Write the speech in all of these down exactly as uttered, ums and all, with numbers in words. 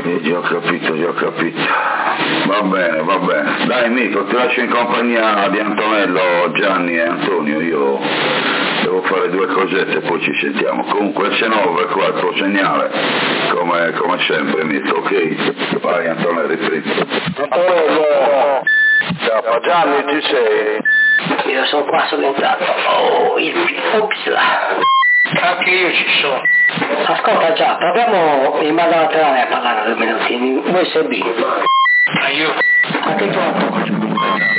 Eh, già ho capito, già ho capito. Va bene, va bene. Dai Mico, ti lascio in compagnia di Antonello, Gianni e Antonio, io devo fare due cosette e poi ci sentiamo. Comunque C nove qua il tuo segnale, come, come sempre Mico, ok? Vai Antonello, riprendi. Antonello, ciao, Gianni ci sei? Io sono qua, sono entrato. Oh, il Ops. Anche io ci sono. Ascolta già, proviamo in banda laterale a parlare due minuti, in U S B. Ma io? Anche tu Antonio.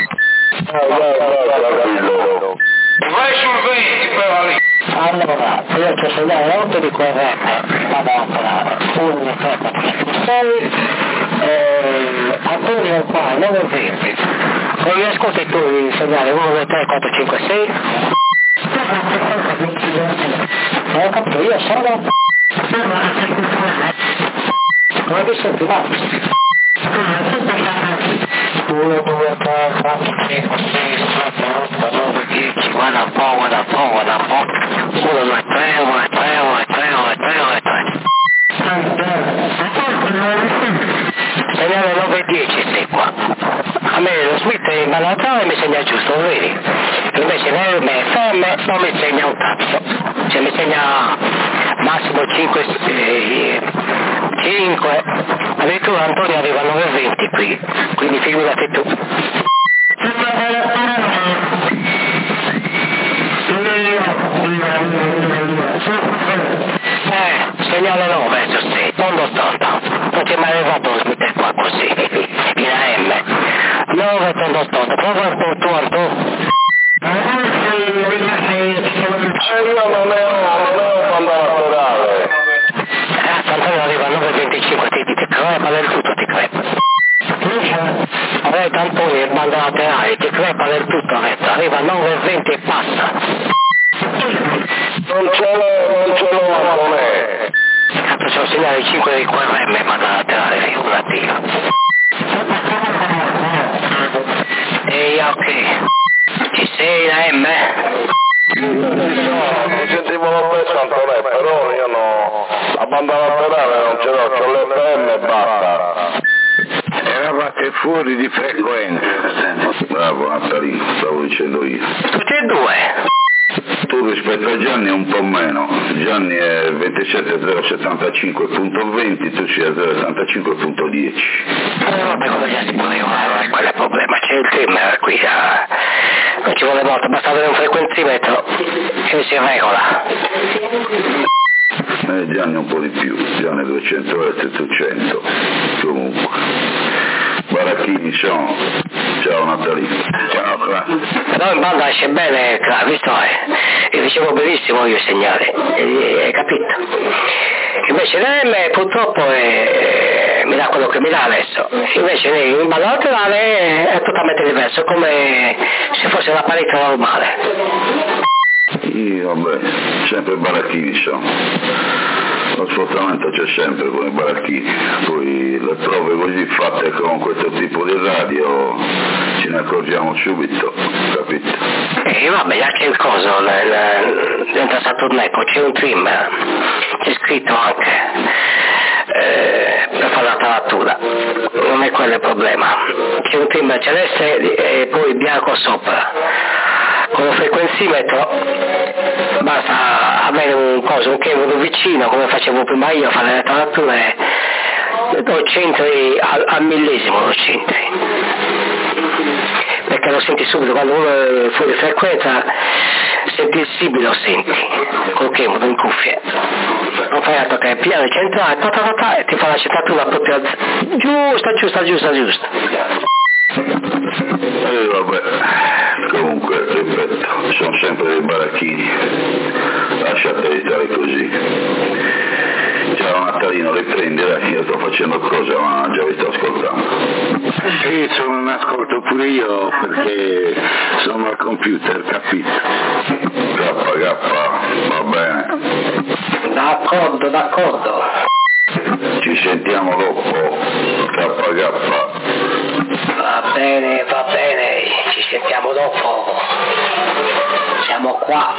Vai sul venti però lì. Allora, io ti segnalo otto di Q R M, banda laterale, uno, due, tre, quattro, cinque, sei, eh, Antonio qua, nove venti. Non mi ascolti tu il segnale uno, due, tre, quattro, cinque, sei? Non ho capito, io sono... Come mi senti, va? uno, due, tre, quattro, cinque, sei, sette, otto, nove, dieci, guarda un po', guarda un po', guarda un po'. uno, due, tre, uno, due, tre, uno, due, tre, uno, due, tre, uno, due, tre. Segnale nove e dieci sei qua. A me lo Smith in banda mi segna giusto, lo vedi? Invece l'R M F M non mi segna un cazzo. Cioè mi segna massimo cinque, eh, cinque. Addirittura Antonio arriva a nove e venti qui, quindi figurati tu. Eh, segnale nove su sei, tondo tondo. Non ti è mai arrivato lo Smith qua così, in A M. nove tondo tondo, prova un po' tu Antonio. Io non ho banda laterale. Eh, Antonio arriva a nove e venticinque, ti, ti crepa del tutto, ti crepa. Vabbè, Antonio in banda laterale, ti crepa del tutto, arriva a nove e venti e passa. Non ce l'ho, non ce l'ho con me. Cazzo, c'è un segnale cinque di Q R M in banda laterale, figurati. Ehi, ok. Ci sei la M? No, non sentivo lo stesso Antonello, però io no, la banda laterale non ce l'ho, c'ho l'F M e basta. Eravate fuori di frequenza. Bravo Natalino, stavo dicendo io. Tutti e due. Tu rispetto a Gianni è un po' meno. Gianni è ventisette zero settantacinque punto venti, tu sei a zero settantacinque punto dieci. Eh, vabbè, come già si poteva, qual è il problema? C'è il trimmer qui, eh. Non ci vuole molto, basta avere un frequenzimetro e si regola. Eh, Gianni un po' di più, Gianni duecento hertz, tu cento. Comunque. Baracchini sono. Ciao Natalino. Ciao Cla. Però in banda esce bene, Cla, visto? Eh. Io dicevo benissimo io il segnale, eh, hai capito? Invece l'M purtroppo è, mi dà quello che mi dà adesso, invece in banda laterale è totalmente diverso, come se fosse una parete normale. Io vabbè, sempre baracchini sono. Lo sfruttamento c'è sempre con i baracchini, poi le prove così fatte con questo tipo di radio ce ne accorgiamo subito, capito? E vabbè, anche il coso, dentro Saturneco c'è un trimmer, c'è scritto anche eh, per fare la talatura, non è quello il problema, c'è un trimmer celeste e poi bianco sopra. Con lo frequenzimetro basta avere un coso, un chiedo vicino come facevo prima io a fare le talature, lo centri al, al millesimo lo centri, perché lo senti subito quando uno è fuori frequenza, sensibile lo senti col chiedo in cuffie, non fai altro che piano centrale ta ta ta ta, e ti fa la centratura proprio giusta giusta giusta giusta. E vabbè, comunque ripeto, sono sempre dei baracchini, lasciateli stare così. Ciao Natalino, riprendi, dai, io sto facendo cose ma già vi sto ascoltando. Sì, sono in ascolto pure io perché sono al computer, capito? K K, va bene. D'accordo, d'accordo. Ci sentiamo dopo, K K. Va bene, va bene, ci sentiamo dopo. Siamo qua.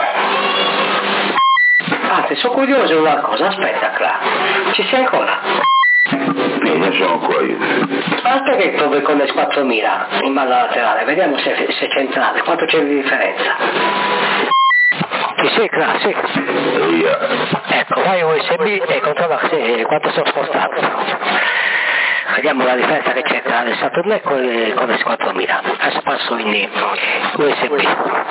Anzi, sono curioso di una cosa, aspetta Cla, ci sei ancora? Mi ne sono qua io. Aspetta che provi con le quattromila in banda laterale, vediamo se, se è centrale, quanto c'è di differenza. Ti sei classe? Via. Ecco, vai U S B e controlla se, quanto sono spostato. Vediamo la differenza che c'è tra le Saturn e con le, con le quattromila. Adesso passo in U S B.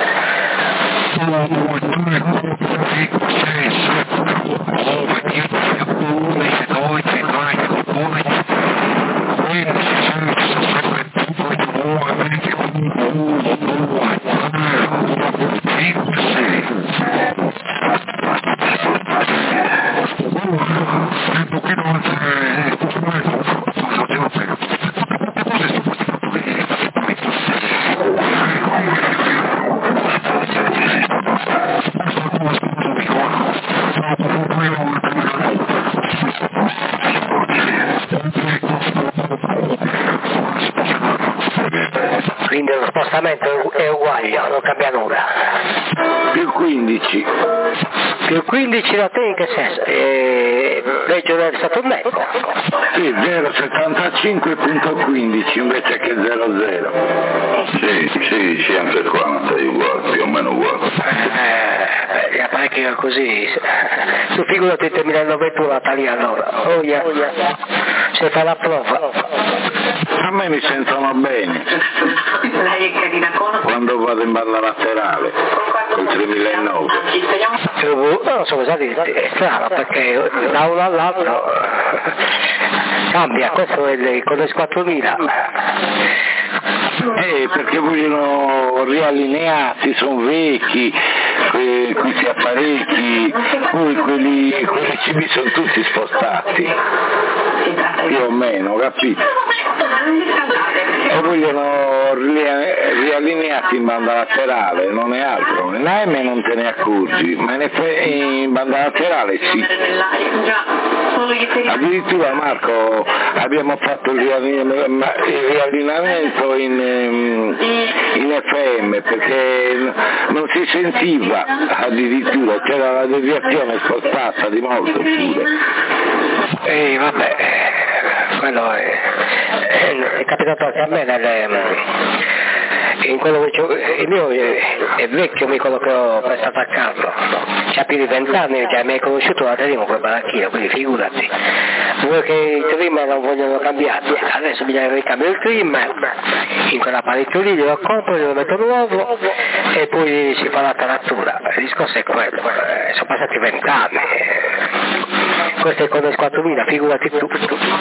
Quindi lo spostamento è uguale, non cambia nulla. Più quindici. Più quindici da te in che senso? E... peggio del Saturnecco? Sì, zero virgola settantacinque punto quindici invece che zero virgola zero. Sì, sì, sì, anche qua non sei uguale, più o meno uguale. Eh, gli apparecchi così, tu figurati il millenoventuno a Tali allora, oh yeah, se fa la prova. A me mi sentono bene quando vado in banda laterale col tremilanove. Non so cosa dirti, è strano perché da uno all'altro cambia, questo è il, con le quattromila. Eh, perché vogliono riallinearsi, sono vecchi que, questi apparecchi, poi quelli, quelli C B sono tutti spostati, più o meno, capito? E vogliono riallinearsi in banda laterale, non è altro. In A M non te ne accorgi, ma in, F- in banda laterale sì. Addirittura Marco abbiamo fatto il riallineamento in, in F M perché non si sentiva, addirittura c'era la deviazione spostata di molto pure. E vabbè, quello è, è capitato anche a me nelle, in quello che il mio è, è vecchio, mi quello che ho prestato a casa, c'ha più di vent'anni, già mi hai conosciuto la Terimo quel baracchino, quindi figurati. Vuoi che i trimmer non vogliono cambiare, adesso bisogna ricambiare il trimmer, in quell'apparecchio lì glielo compro, glielo metto nuovo e poi si fa la taratura. Il discorso è quello, eh, sono passati vent'anni, questo è con le quattromila, figurati tu.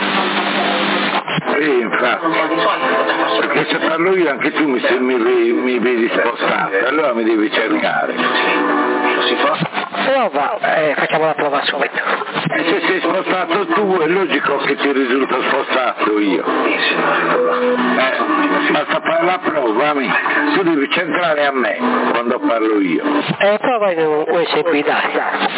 Sì, infatti, perché se parlo io anche tu mi, mi, mi vedi spostato, allora mi devi cercare. Si fa? Prova, eh, facciamo la prova subito. E se sei spostato tu è logico che ti risulta spostato io. Eh, basta fare la prova, amico. Tu devi centrare a me quando parlo io. Eh, prova in un U S B, dai.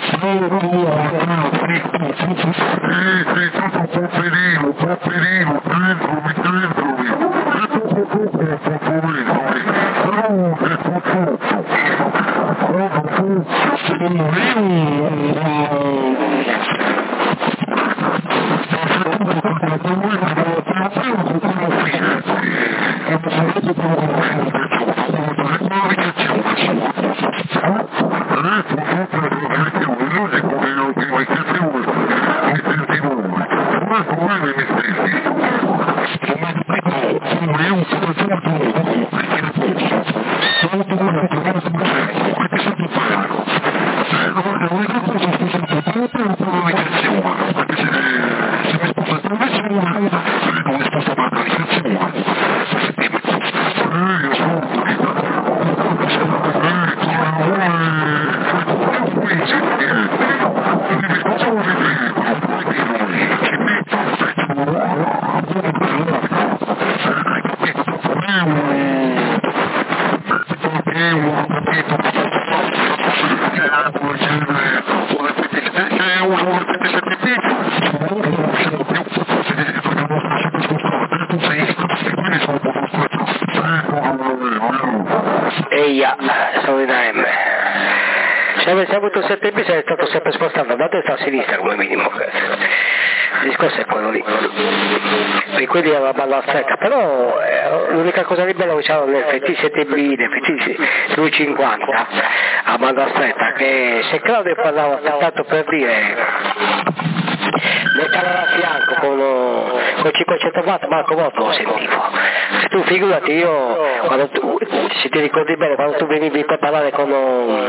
Eia, sono in A M. Se avessi avuto sette B sarei stato sempre spostato da destra a sinistra come minimo. Il discorso è quello lì. E quelli erano la banda stretta, però eh, l'unica cosa di bello che c'erano le F T sette B, le F T duecentocinquanta a banda stretta, che se Claudio parlava tanto per dire metteva a fianco con, con cinquecento watt, manco molto lo sentivo. Se tu figurati, io quando tu, se ti ricordi bene, quando tu venivi per parlare con um,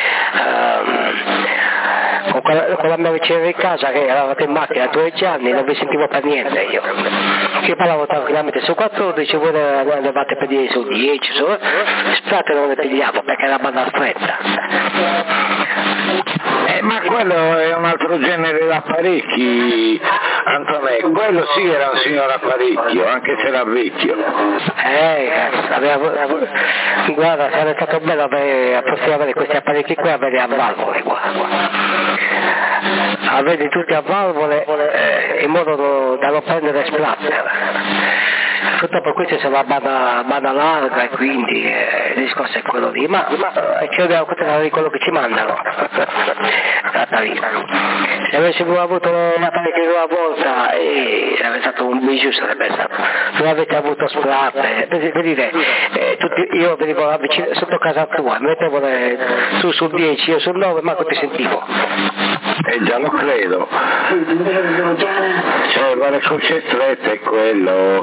con, quella, con la mia vicina di casa che eravate in macchina dodici anni, non vi sentivo per niente io. Io parlavo tranquillamente su quattordici, voi ne andavate per dire su dieci, su, spate non ne pigliavo perché era banda stretta. Eh, ma quello è un altro genere di apparecchi, Antonello, quello sì era un signor apparecchio, anche se era vecchio. Eh, cazzo, aveva, guarda, sarebbe stato bello avere, a possiamo avere questi apparecchi qui, avere a valvole qua. Avere tutti a valvole eh, in modo da non prendere splatter. Purtroppo questa è una banda, banda larga e quindi eh, il discorso è quello lì, ma eh, ci dobbiamo accontentare di quello che ci mandano. Se avessimo avuto l'apparecchio una volta eh, sarebbe stato un bijou, sarebbe stato. Non avete avuto splatter, per, per dire, eh, tutti, io venivo vicino, sotto casa tua, mi mettevo le, tu sul dieci, io sul nove, ma ti sentivo. Eh già lo credo. Cioè, ma le cuffie strette è quello.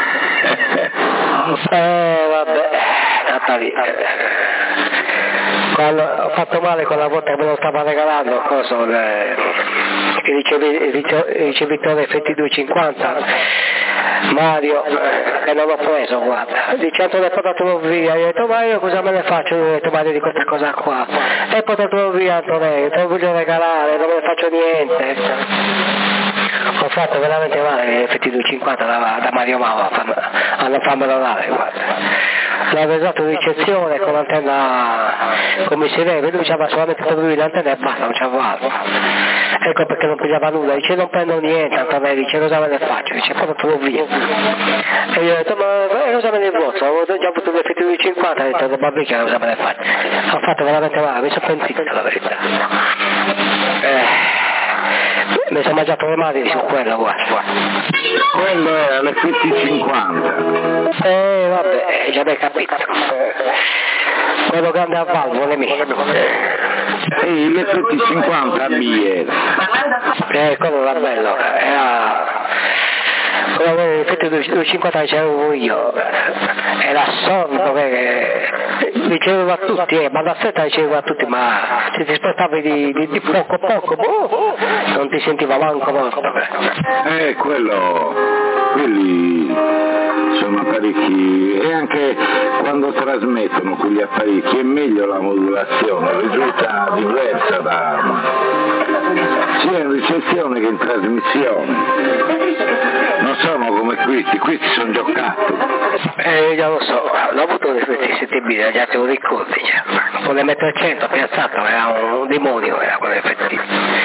Eh vabbè, Natali. Quando ho fatto male quella volta che me lo stava regalando, cosa, il, il ricevitore F T duecentocinquanta, Mario, e non l'ho preso, guarda, dice Antonio portatelo via, io ho detto ma io cosa me ne faccio, io ho detto Mario di questa cosa qua, e portatelo via Antonio, te lo voglio regalare, non me ne faccio niente. Ho fatto veramente male F T duecentocinquanta da, da Mario Mava a non farmelo dare, guarda. L'aveva usato in ricezione con l'antenna come si vede, lui c'aveva solamente per lui l'antenna e basta, non c'aveva altro. Ecco perché non pigliava nulla, dice non prendo niente, Antonelli, dice cosa me ne faccio, dice portatelo via. E io ho detto ma cosa me ne faccio, avevo già avuto l'F T duecentocinquanta, ho detto ma perché cosa me ne faccio. Ho fatto veramente male, mi sono pentito la verità. Eh. Mi sono mangiato le mani su quello, guarda. Quello è l'F T cinquanta. Eh, vabbè, già mi capito. Quello grande a valvole mie. Sì, l'F T cinquanta B era. Eh, quello era bello. Era... Quello l'F T duecentocinquanta c'avevo io. Era sordo che... Diceva a tutti, eh, ma da stretta diceva a tutti, ma se ti spostavi di, di, di poco poco, boh, non ti sentiva manco morto. Eh, quello, quelli sono apparecchi, e anche quando trasmettono quegli apparecchi è meglio la modulazione, risulta diversa da sia in ricezione che in trasmissione. Non sono come questi, questi sono giocati. Eh, già lo so, l'ho avuto le sette B, già te lo ricordi, cioè. Con le metro e cento piazzato, era un demonio, era quello effettivo.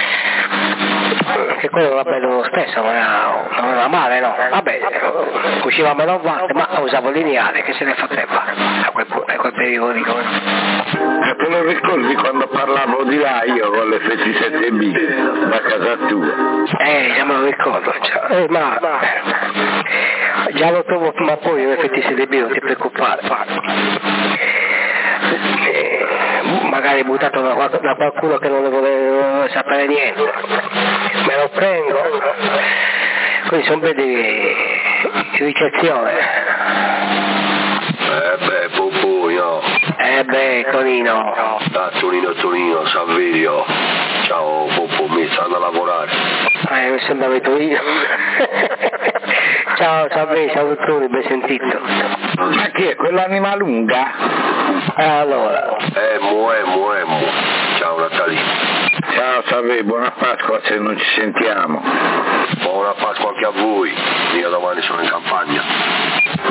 Che quello era bello lo stesso, non era, non era male, no? Vabbè, usciva a meno watt, ma usavo lineare, che se ne faceva a quel, a quel periodo lì. Eh, te lo ricordi quando parlavo di là io con l'F T sette B da casa tua? Eh, già me lo ricordo, cioè, eh, ma già lo trovo, ma poi l'F T sette B non ti preoccupare. Eh, magari buttato da, da qualcuno che non ne vuole sapere niente, me lo prendo, quindi sono belli in ricezione. Eh beh, Pupu, no. Eh beh, Tonino. Da Tonino, Tonino, Saverio. Ciao Pupu, mi stanno a lavorare. Eh, mi sembra che Tonino. Ciao, Saverio, salutoni, ben sentito. Ma che è quell'anima lunga? Eh, allora. Eh, muè, muè, muè. Ciao Natali. Ciao Saverio, buona Pasqua se non ci sentiamo. Buona Pasqua anche a voi. Io domani sono in campagna. Ah,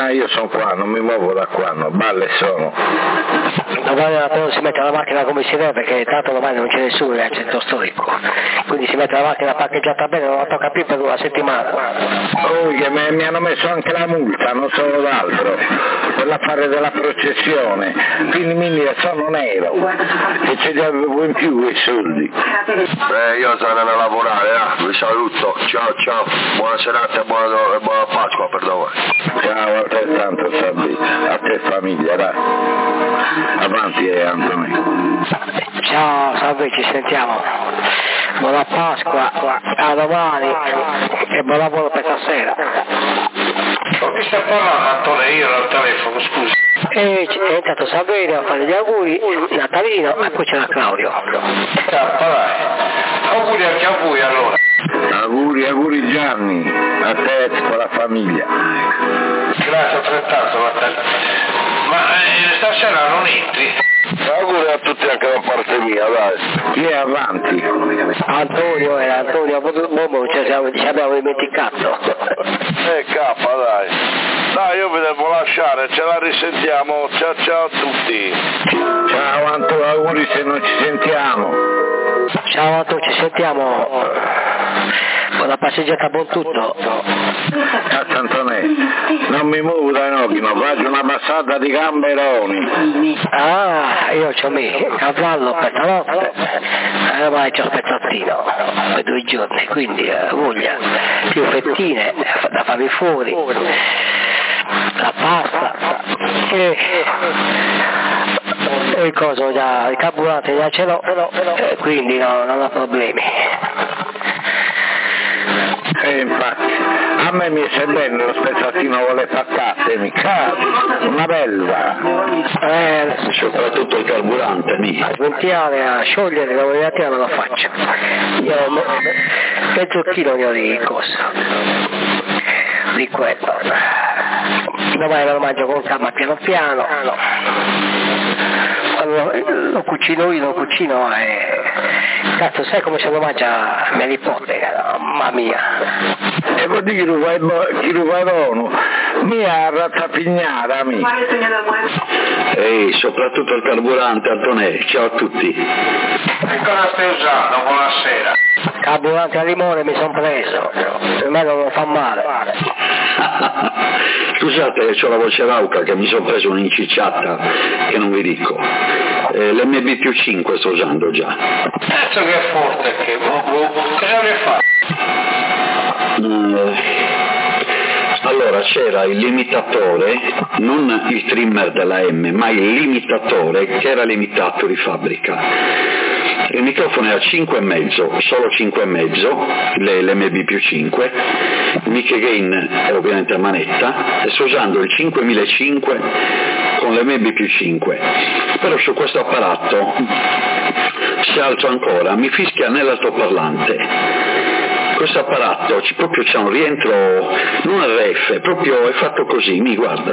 Ma io sono qua, non mi muovo da qua, no, balle sono. Domani non si mette la macchina come si deve, perché tanto domani non c'è nessuno nel centro storico, quindi si mette la macchina parcheggiata bene, non la tocca più per una settimana. Oh, che mi, mi hanno messo anche la multa, non solo l'altro, per l'affare della processione, quindi mi sono nero, e ce li avevo in più quei soldi. Beh, io sarò a lavorare, eh? Vi saluto, ciao ciao, buona serata e buona, buona Pasqua per voi. Ciao, altrettanto Sabri, a te famiglia, dai. Avanti eh, Antonio. Ciao Sabri, ci sentiamo. Buona Pasqua, a domani e buon lavoro per stasera. Con chi sta parlando Antonio? Io al telefono, scusi. E è entrato Sabrina a fare gli auguri, Natalino e poi c'era Claudio. Cappa, dai. Auguri anche a voi allora. Auguri, auguri Gianni, a te e con la famiglia. Grazie altrettanto, Natalino. Ma eh, stasera non entri? Auguri a tutti anche da parte mia, dai. Chi è avanti? Antonio era Antonio Bobo, ci abbiamo dimenticato. Eh cappa, dai. Dai, io vi devo lasciare, ce la risentiamo. Ciao ciao a tutti. Ciao Antonio, auguri se non ci sentiamo. Ciao Antonio, ci sentiamo. Buona passeggiata, buon tutto. Cazzo Antonello, non mi muovo dai nocchi, ma faccio una passata di gamberoni. Ah, io c'ho me, cavallo per stanotte, eh, ma c'ho spezzattino per due giorni, quindi eh, voglia, più fettine da farmi fuori, la pasta, e, e il coso già, il carburante già ce l'ho, eh, quindi no, non ho problemi. E infatti, a me mi sembra bene lo spezzatino con le patate, mi cazzo, una bella. Eh, soprattutto il carburante, mi. Sventiare a sciogliere la mattina non la faccio. Io ho mezzo chilo di cosa, di quello. Domani lo mangio con calma piano piano. Quando lo cucino io, lo cucino e cazzo, sai come se lo mangia mia nipote, mamma mia. E vuol dire che lo fai, chi lo fai buono, mia rattapignata, mi. E soprattutto il carburante, Antonello, ciao a tutti. Che cosa stai usando? Buonasera. Carburante al limone mi son preso, per me non lo fa male. Scusate che ho la voce rauca, che mi sono preso un'incicciata che non vi dico. Eh, L'M B più cinque sto usando già. Cazzo che è forte, che cosa ne fa? Uh, allora c'era il limitatore, non il trimmer della M, ma il limitatore che era limitato di fabbrica. Il microfono era cinque e mezzo, solo cinque e mezzo, l'M B più cinque, il mic gain è ovviamente a manetta, e sto usando il cinquemilacinque con l'M B più cinque, però su questo apparato, se alzo ancora, mi fischia nell'altoparlante. Questo apparato ci, proprio c'è un rientro, non R F, proprio è fatto così, mi guarda.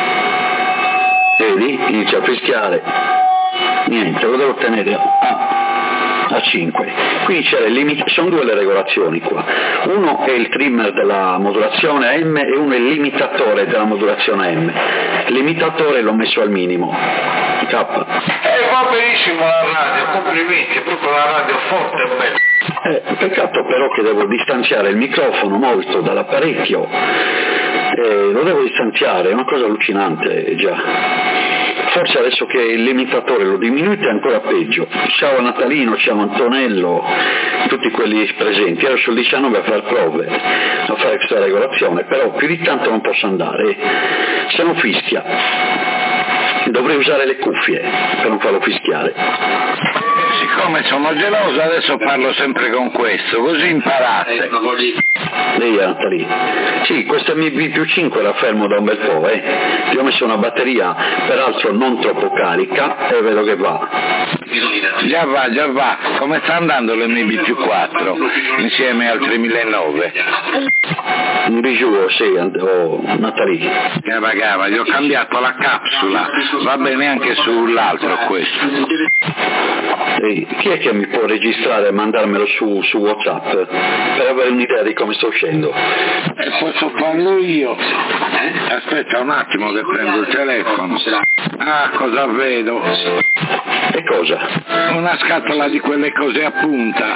Vedi? Inizia a fischiare. Niente, lo devo tenere a, a cinque. Quindi c'è il limit- sono due le regolazioni qua. Uno è il trimmer della modulazione M e uno è il limitatore della modulazione M. Il limitatore l'ho messo al minimo. K. Eh, va benissimo la radio, complimenti, è proprio la radio forte e bella. Eh, peccato però che devo distanziare il microfono molto dall'apparecchio, eh, lo devo distanziare, è una cosa allucinante già. Forse adesso che il limitatore lo diminuite è ancora peggio. Ciao Natalino, ciao Antonello, tutti quelli presenti, ero sul diciannove a fare prove, a fare questa regolazione, però più di tanto non posso andare, se non fischia. Dovrei usare le cuffie per non farlo fischiare. Siccome sono geloso adesso parlo sempre con questo, così imparate. Lei è Natalino. Sì, questo M B più cinque la fermo da un bel po', eh. Gli ho messo una batteria, peraltro non troppo carica, e vedo che va. Già va, già va. Come sta andando l'M B più quattro insieme al tremilanove? Un bijou, sì, oh, Natalie. Cava cava, gli ho cambiato la capsula, va bene anche sull'altro questo. Ehi, chi è che mi può registrare e mandarmelo su, su WhatsApp per avere un'idea di come sto uscendo? Eh, posso farlo io. Eh? Aspetta un attimo che prendo il telefono. Ah, cosa vedo? E cosa? Una scatola di quelle cose a punta.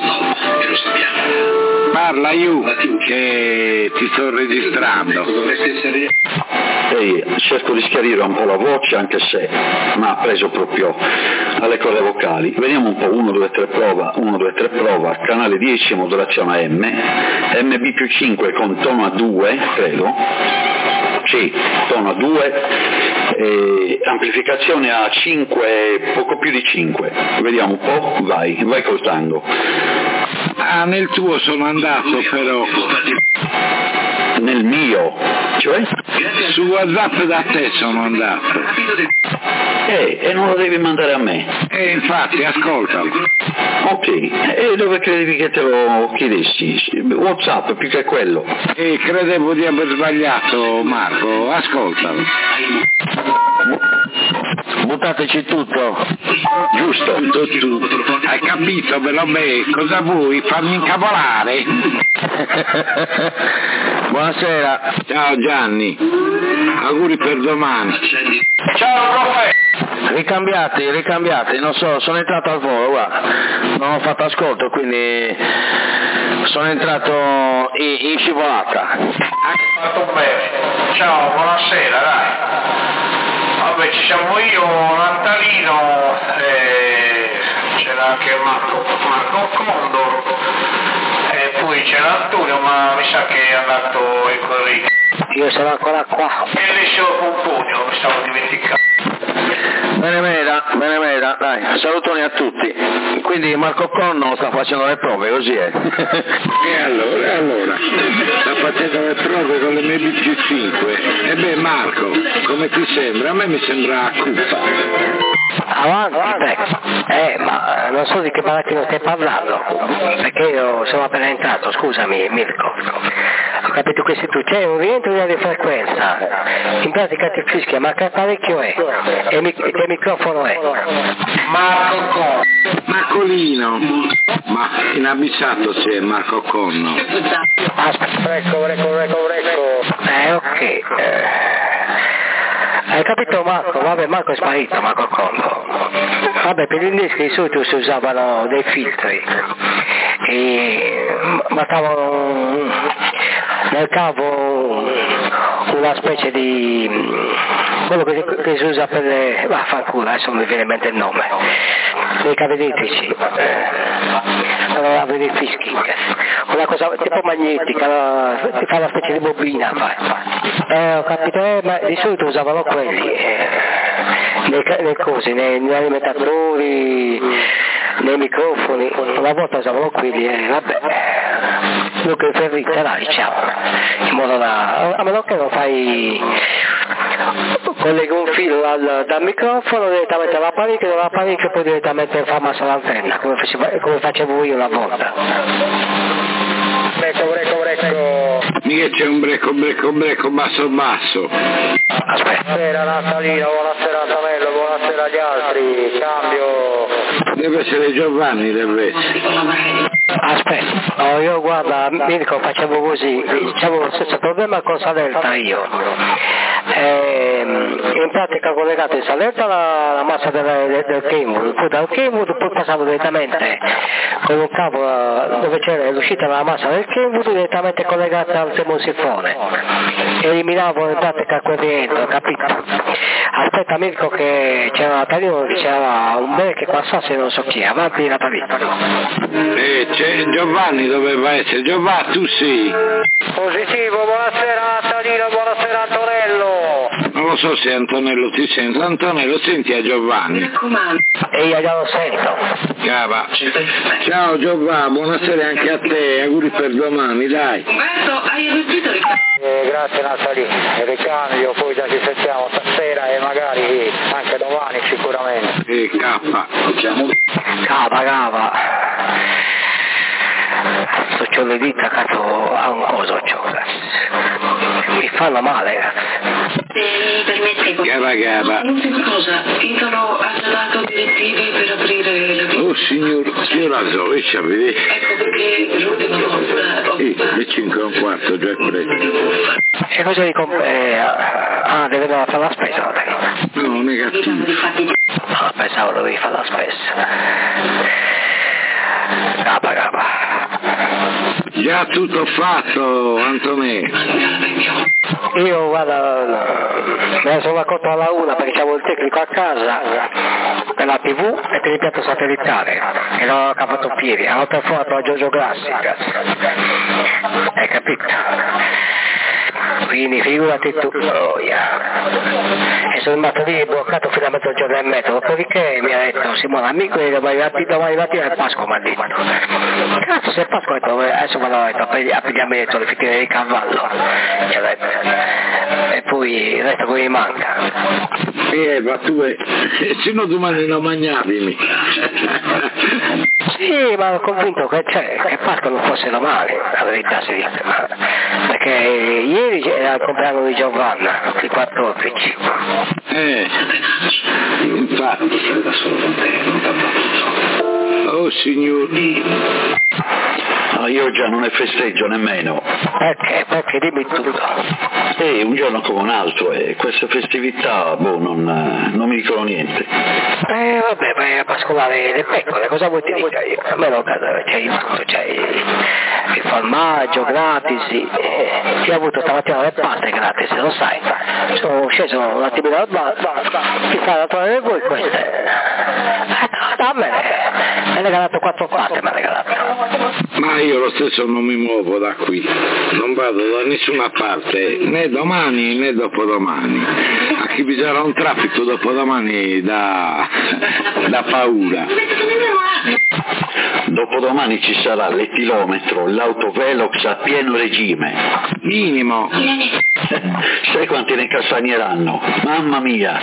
Parla io, che ti sto registrando. Ehi, cerco di schiarire un po' la voce anche se mi ha preso proprio alle corde vocali. Vediamo un po', uno, due, tre prova, uno, due, tre prova, canale dieci, modulazione a M, M B più cinque con tono a due, credo, sì, tono a due, e amplificazione a cinque, poco più di cinque, vediamo un po', vai, vai contando. Ah, nel tuo sono andato però. Nel mio, cioè? Su WhatsApp da te sono andato. Eh, e non lo devi mandare a me. E infatti, ascoltalo. Ok, e dove credevi che te lo chiedessi? WhatsApp più che quello. E credevo di aver sbagliato, Marco, ascoltalo. Buttateci tutto. Giusto. Tutto tu. Hai capito, però beh, cosa vuoi? Farmi incavolare? Buonasera. Ciao Gianni. Auguri per domani. Ciao profe! Ricambiati, ricambiati, non so, sono entrato al volo, guarda, non ho fatto ascolto, quindi sono entrato in, in scivolata. Fatto bene. Ciao, buonasera, dai. Vabbè, ci siamo io, Natalino, e c'era anche Marco, Marco Condor, e poi c'era Antonio, ma mi sa che è andato in corriere. Io sono ancora qua. E lì c'è un pugno, mi stavo dimenticando. Bene Meda, bene Meda, dai, salutoni a tutti. Quindi Marco Conno sta facendo le prove, così è. E allora, e allora? Sta facendo le prove con le M B più cinque. E beh Marco, come ti sembra? A me mi sembra cupa. Avanti, beh, eh, ma non so di che parattino stai parlando, perché io sono appena entrato, scusami Mirko. Ho capito che se tu c'è un rientro di frequenza, in pratica ti fischia, ma che apparecchio è? E mi, che microfono è? Marco Conno. Marcolino, ma inabissato c'è Marco Conno. Aspetta, ecco, ecco, ecco, ecco. Eh, ok. Eh. Hai capito Marco? Vabbè, Marco è sparito, Marco Conno. Vabbè, per gli dischi di solito si usavano dei filtri e mattavano nel cavo una specie di quello che, che si usa per le vaffanculo, adesso non mi viene in mente il nome, dei cavi elettrici, eh, allora dei fischi, una cosa tipo magnetica, ti fa una specie di bobina, fai. Eh, ho capito, eh, ma di solito usavano quelli, eh, nei, nei cosi, nei, negli alimentatori, nei microfoni, una volta usavano quelli e eh, vabbè, lo che ferrite là diciamo, in modo da, a meno che non fai, colleghi un filo dal, dal microfono direttamente all'apparecchio, dall'apparecchio poi direttamente fa massa all'antenna, come, come facevo io una volta. Brecco, brecco, brecco. Mica c'è un brecco, brecco, brecco, basso, basso. Aspetta. Buonasera Natalino, buonasera Antonello, buonasera agli altri, cambio. Deve essere Giovanni, deve essere. Aspetta, oh, io guarda, Mirko, facevo così, avevo lo stesso problema con Salerta io. E, in pratica collegato in Salerta la, la massa del, del Kenwood, poi dal Kenwood poi passavo direttamente con un cavo dove c'era l'uscita della massa del Kenwood direttamente collegata al termosifone. Eliminavo in pratica quel rientro, capito? Aspetta Mirko che c'era Natalino che c'era un bel che passasse non so chi, avanti Natalino. Eh, c'è Giovanni doveva essere, Giovanni tu sì. Positivo, buonasera Natalino, buonasera Antonello. Non lo so se Antonello ti sente, Antonello senti a Giovanni. E io già lo sento. Cava. Ciao Giovanni, buonasera anche a te, auguri per domani, dai. Umberto, hai avvertito il Eh, grazie Natalino, il ricambio, poi già ci sentiamo stasera e magari anche domani sicuramente. E K. Cava, cava. cazzo c'ho le dita, cazzo a un coso c'ho, mi fanno male, cazzo. Se permette, Gaba gaba. un'ultima cosa, Italo ha già dato direttive per aprire la vita. Oh signor, signor Alzo, e sapete? Ecco perché l'ultima volta ho Eh, le cinque e un quarto, già corretto. E cosa di comp- eh, ah, deve andare a fare la spesa? No, negativo. Ah, pensavo dovevi fare la spesa. Capa, capa. Già tutto fatto, Antonè. Io guarda, me ne sono accorto alla una perché c'avevo il tecnico a casa per la tivù e per il piatto satellitare e l'ho accampato piedi, hanno perforato a Giorgio Grassi, cazzo. Hai capito? Quindi figurati tu, oh, yeah. E sono rimasto lì bloccato fino a mezzogiorno e mezzo, dopodiché mi ha detto Simone, amico, domani mattina è Pasqua, mi ha detto. Cazzo, se è Pasqua, adesso vado a pigliarmi le fitine di cavallo, ci ha detto. E poi il resto come mi manca. Eh, ma tu, eh, se no domani non mangiavi. Sì, ma ero convinto che, cioè, che Pasqua non fosse domani, la verità si dice, ma, perché ieri era il compleanno di Giovanna, il quattordici. Eh, infatti. Oh signori. No, io già non ne festeggio nemmeno. Perché? Perché dimmi tutto. Sì, un giorno come un altro e queste festività, boh, non, non mi dicono niente. Eh vabbè, vai a pascolare le pecore, cosa vuoi ti dica io? A me non c'è il tutto, c'è il, il formaggio gratis, eh, ti ho avuto stamattina le paste gratis, lo sai. Sono sceso un attimino al bar, ti fai trovare voi queste. Eh, dammene, mi hai regalato quattro paste, mi ha regalato. Ma io lo stesso non mi muovo da qui, non vado da nessuna parte, né domani né dopodomani. A chi vi sarà un traffico dopodomani da, da paura. Dopodomani ci sarà l'etilometro, l'autovelox a pieno regime. Minimo. Sai quanti ne castagneranno? Mamma mia!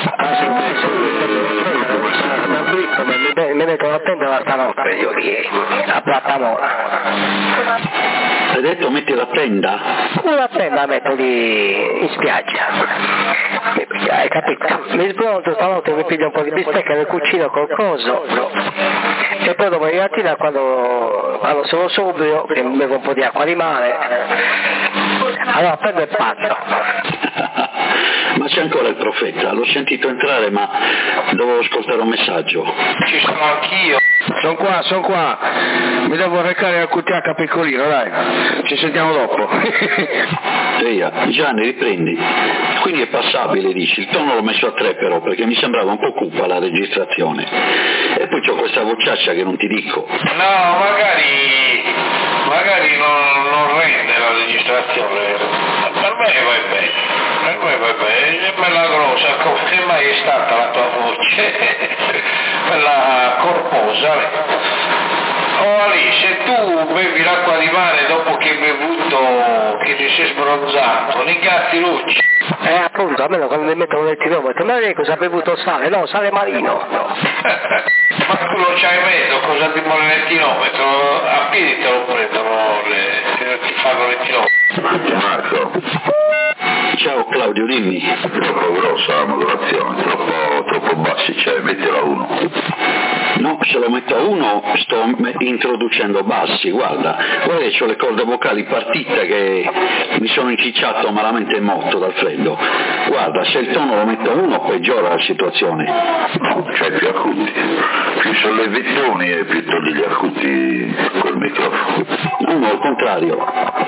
Mi mettono a tenda stanotte io lì, a Platamora. Hai detto metti la tenda? Una tenda metto lì in spiaggia. Hai capito? Mi sbronzo stanotte, mi piglio un po' di bistecca nel cucino col coso. E poi dopo di mattina quando, quando sono sobrio, che mi bevo un po' di acqua di mare, allora prendo il patto. Ma c'è ancora il profeta, l'ho sentito entrare ma dovevo ascoltare un messaggio. Ci sono anch'io. Sono qua, sono qua, mi devo recare al Q T H piccolino, dai, ci sentiamo dopo. Eia, Gianni, riprendi. Quindi è passabile, dici, il tono l'ho messo a tre però, perché mi sembrava un po' cupa la registrazione. E poi c'ho questa vociaccia che non ti dico. No, magari, magari non, non rende la registrazione. Per me va bene, per me va bene, è bella grossa, come mai è stata la tua voce? Bella corposa. Oh Ali, se tu bevi l'acqua di mare dopo che hai bevuto, che ti sei sbronzato, li gatti lucci. Eh appunto, almeno quando mi mettono nel chilometro, ma lei cosa ha bevuto sale? No, sale marino. Ma tu lo c'hai in mezzo, cosa ti vuole nel chilometro? A piedi te lo prendono, le, ti fanno il chilometro. Marco, Ciao Claudio, dimmi. troppo grossa la modulazione, troppo, troppo bassi, cioè mettila a uno. No, se lo metto a uno sto me- introducendo bassi, guarda, guarda che ho le corde vocali partite che mi sono incicciato malamente morto dal freddo. Guarda, se il tono lo metto a uno peggiora la situazione. No, cioè più acuti, più sollevettoni e più togli gli acuti col microfono. No, no, al contrario.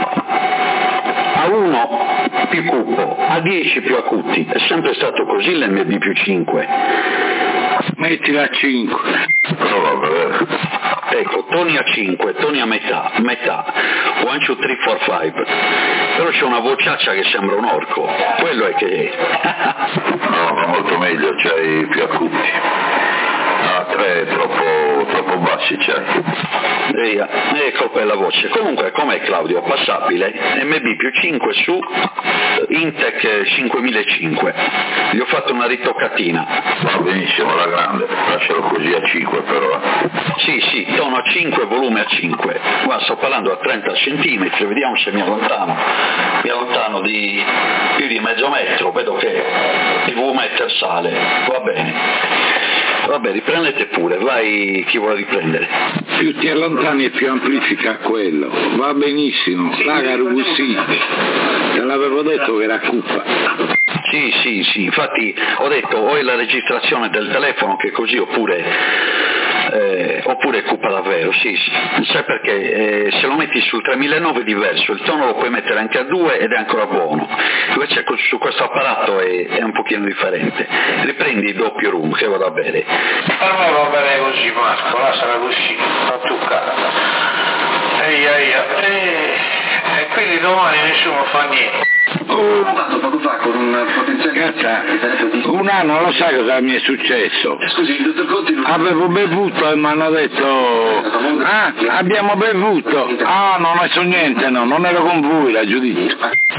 A uno più cupo, a dieci più acuti, è sempre stato così l'M B più cinque. Mettila a cinque. Prova a vedere. Ecco, toni a cinque, toni a metà, metà, uno, due, tre, quattro, cinque. Però c'è una vociaccia che sembra un orco, quello è che è. No, va molto meglio, c'hai più acuti. Ah, tre troppo, troppo bassi c'hai. E eh, colpa della voce. Comunque com'è Claudio? Passabile? M B più cinque su Intec cinquemilacinque, gli ho fatto una ritoccatina. Va benissimo, la grande, lascialo così a cinque però. Sì, sì, tono a cinque, volume a cinque. Guarda, sto parlando a trenta centimetri, vediamo se mi allontano. Mi allontano di più di mezzo metro, vedo che il V-meter sale, va bene. Vabbè, riprendete pure, vai chi vuole riprendere. Più ti allontani e più amplifica quello, va benissimo, raga Rugussi, te l'avevo detto che era cupa. Sì, sì, sì, infatti ho detto o è la registrazione del telefono che così oppure, eh, oppure è cupa davvero, sì, sì. Sai perché? Eh, se lo metti sul tremilanove è diverso, il tono lo puoi mettere anche a due ed è ancora buono, invece su questo apparato è, è un pochino differente. Riprendi il doppio room che vada bene. Per me va bene così Marco, lasciala così, non toccare. Ehi, ehi, e, e quindi domani nessuno fa niente. Oh, poco fa con un potenziale un anno, lo sai cosa mi è successo? Scusi, il dottor Conti non... avevo bevuto e mi hanno detto ah, abbiamo bevuto, ah non ne so niente, no, non ero con voi, la giudizio.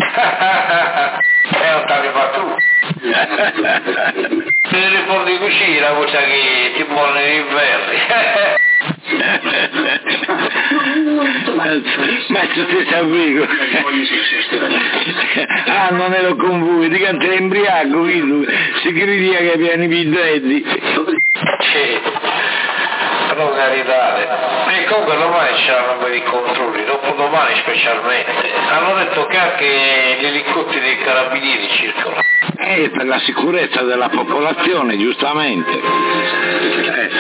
E non t'hai fatto tu. Nel riporto di cucina la voce che ti muore negli inverni. Ma tu ti sapevo ah non ero con voi, di canto è embriaco, si crede che abbiano i pidretti. Sì, però carità, e comunque domani c'erano quei controlli, dopodomani specialmente hanno detto che anche gli elicotteri dei carabinieri circolano. Eh, per la sicurezza della popolazione, giustamente. Eh.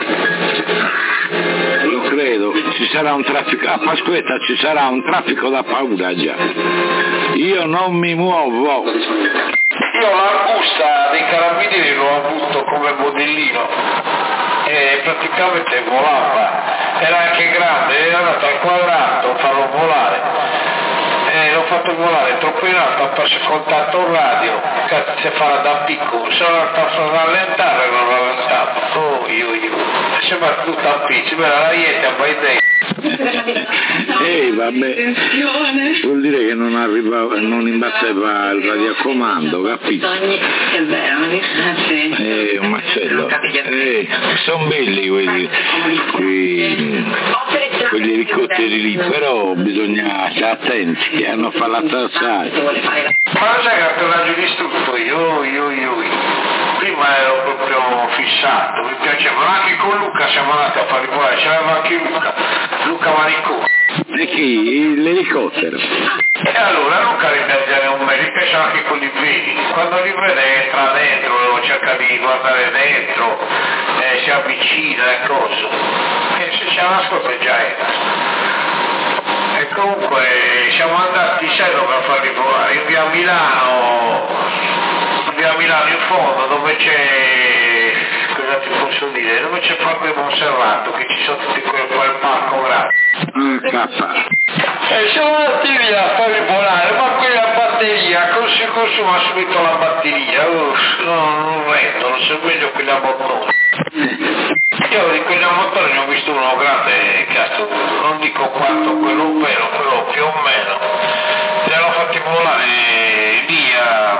Lo credo, ci sarà un traffico, a Pasquetta ci sarà un traffico da paura già. Io non mi muovo. Io la busta dei carabinieri l'ho avuto come modellino e praticamente volava, era anche grande, era andato al quadrato a farlo volare. Eh, l'ho fatto volare troppo in alto, ho perso il contatto radio, cazzo si farà da piccolo, sono andato a rallentare e non rallentavo, oh io io, si è battuto a pizzi, me la iete a Baidei. Ehi vabbè, vuol dire che non arrivava, non imbatteva il radiocomando, capito? È vero, sì. Eh, un macello. Eh, sono belli quelli, quelli, quegli elicotteri lì, però bisogna stare attenti, che hanno fallato assai. Ma lo sai che appena ho distrutto io, io, io, prima ero proprio fissato, mi piaceva, anche con Luca siamo andati a fare volare, c'aveva anche Luca, Luca Maricò. E chi? L'elicottero? E allora Luca ripiange un me, mi piaceva anche con i vedi, quando li vede entra dentro, cerca di guardare dentro, eh, si avvicina e cose, e se c'è una scopa già entra. E comunque siamo andati, sai dove a farli volare, in via Milano, in via Milano in fondo dove c'è, cosa ti posso dire, dove c'è Fabio Monserrato, che ci sono tutti quel, quel parco grande. Ah, e siamo andati via a farli volare, ma qui la batteria, così si consuma subito la batteria, uff, no, non rendono, se meglio quelli a motore. Io di quelli a motore ne ho visto uno grande, cazzo, non dico quanto quello vero, però più o meno. Li hanno fatti volare lì a,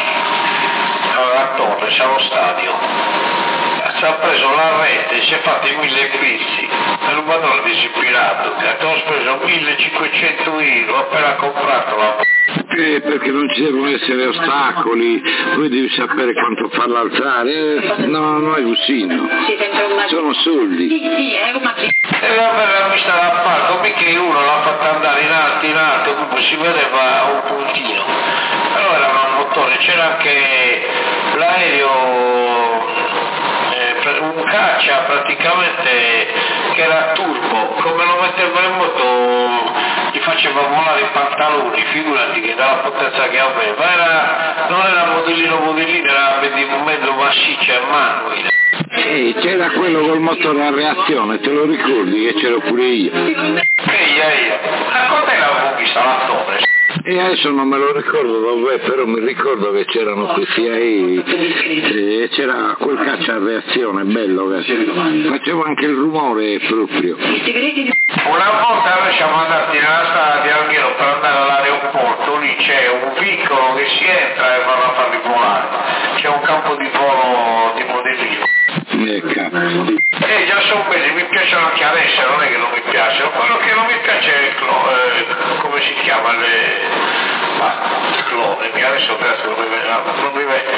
a Torre, allo stadio. Si ha preso la rete, si è fatto i mille pizzi, e il padrone disispirato, che ha speso millecinquecento euro appena comprato la Eh, perché non ci devono essere ostacoli, poi devi sapere quanto farla alzare, eh, no, no è così, no. Sono soldi. Sì, sì, è una... E la vista da palco, mica uno l'ha fatta andare in alto, in alto, poi si vedeva un puntino. Allora era un motore, c'era anche l'aereo, eh, un caccia praticamente che era turbo, come lo metteva in moto gli faceva volare i pantaloni, figurati che dalla potenza che aveva, era, non era modellino modellino, era un mezzo massiccio e manuale. Eh, c'era quello col motore a reazione, te lo ricordi che c'ero pure io? Ehi, ehi, a quant'è l'avevo vista la torre? E adesso non me lo ricordo dov'è, però mi ricordo che c'erano questi aerei e c'era quel caccia a reazione bello, che facevo anche il rumore proprio. Una volta noi siamo andati nella strada di Alghero per andare all'aeroporto, lì c'è un piccolo che si entra e vanno a farli volare, c'è un campo di volo di modellino. E già sono belli, mi piacciono anche adesso, non è che non mi piacciono, quello che non mi piace è il clone, eh, come si chiama, le... ah, il clone, che adesso adesso non mi viene, non mi viene.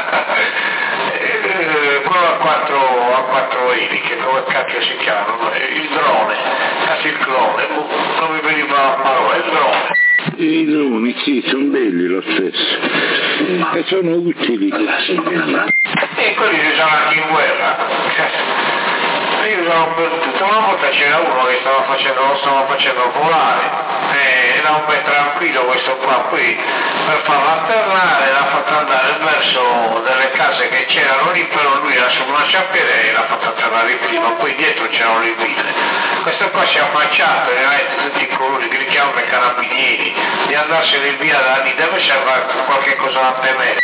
eh, quello a quattro, a quattro eli, che come cacchio si chiama, il drone, anzi il clone, non mi veniva la parola, il drone. I droni, sì, sono belli lo stesso, e sono utili. E quelli si sono anche in guerra. Io sono per tutto, una volta c'era uno che stava facendo, lo stava facendo volare, e era un po' tranquillo questo qua, qui per farlo atterrare l'ha fatto andare verso delle case che c'erano lì, però lui era su una sciapiera e l'ha fatto atterrare prima, poi dietro c'erano le guide. Questo qua si è affacciato e ha detto tutti i colori, che li chiamano i carabinieri, di andarsene via da lì, deve serve qualche cosa da temere.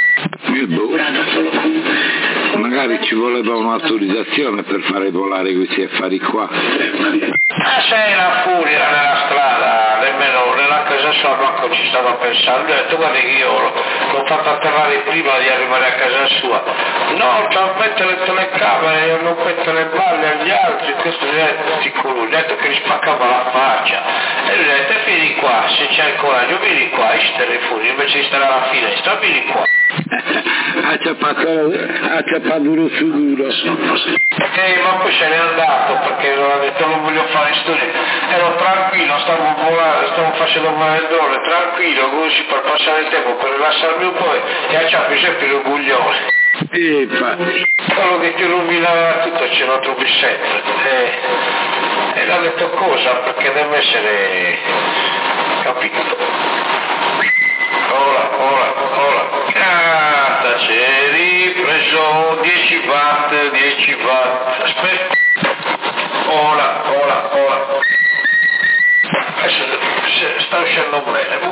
Magari ci voleva un'autorizzazione per fare volare questi affari qua. Ah, sei la furia nella strada, nemmeno nella casa sua manco ci stava pensando. Lui ha detto guarda che io l'ho fatto atterrare prima di arrivare a casa sua. No, ci hanno messo le telecamere, hanno messo le balle agli altri, questo gli ha detto sicuro, gli ha detto che gli spaccava la faccia. E lui ha detto vieni qua, se c'è il coraggio, vieni qua, e stai fuori, invece di stare alla finestra, vieni qua. Ha ciappato duro su duro. Eh, ma poi se n'è andato perché non ha detto non voglio fare storie. Ero tranquillo, stavo volando, stavo facendo volare il drone, tranquillo, così per passare il tempo, per rilassarmi un po' e acciappi sempre l'orgoglione. Epa. Quello che ti rovina tutto ce lo trovi sempre. Eh, e l'ha detto cosa? Perché deve essere capito. Ora, ora, ora. Grattacieli, preso dieci watt, dieci watt. Aspetta. Ora, ora, ora. Adesso sta uscendo bene.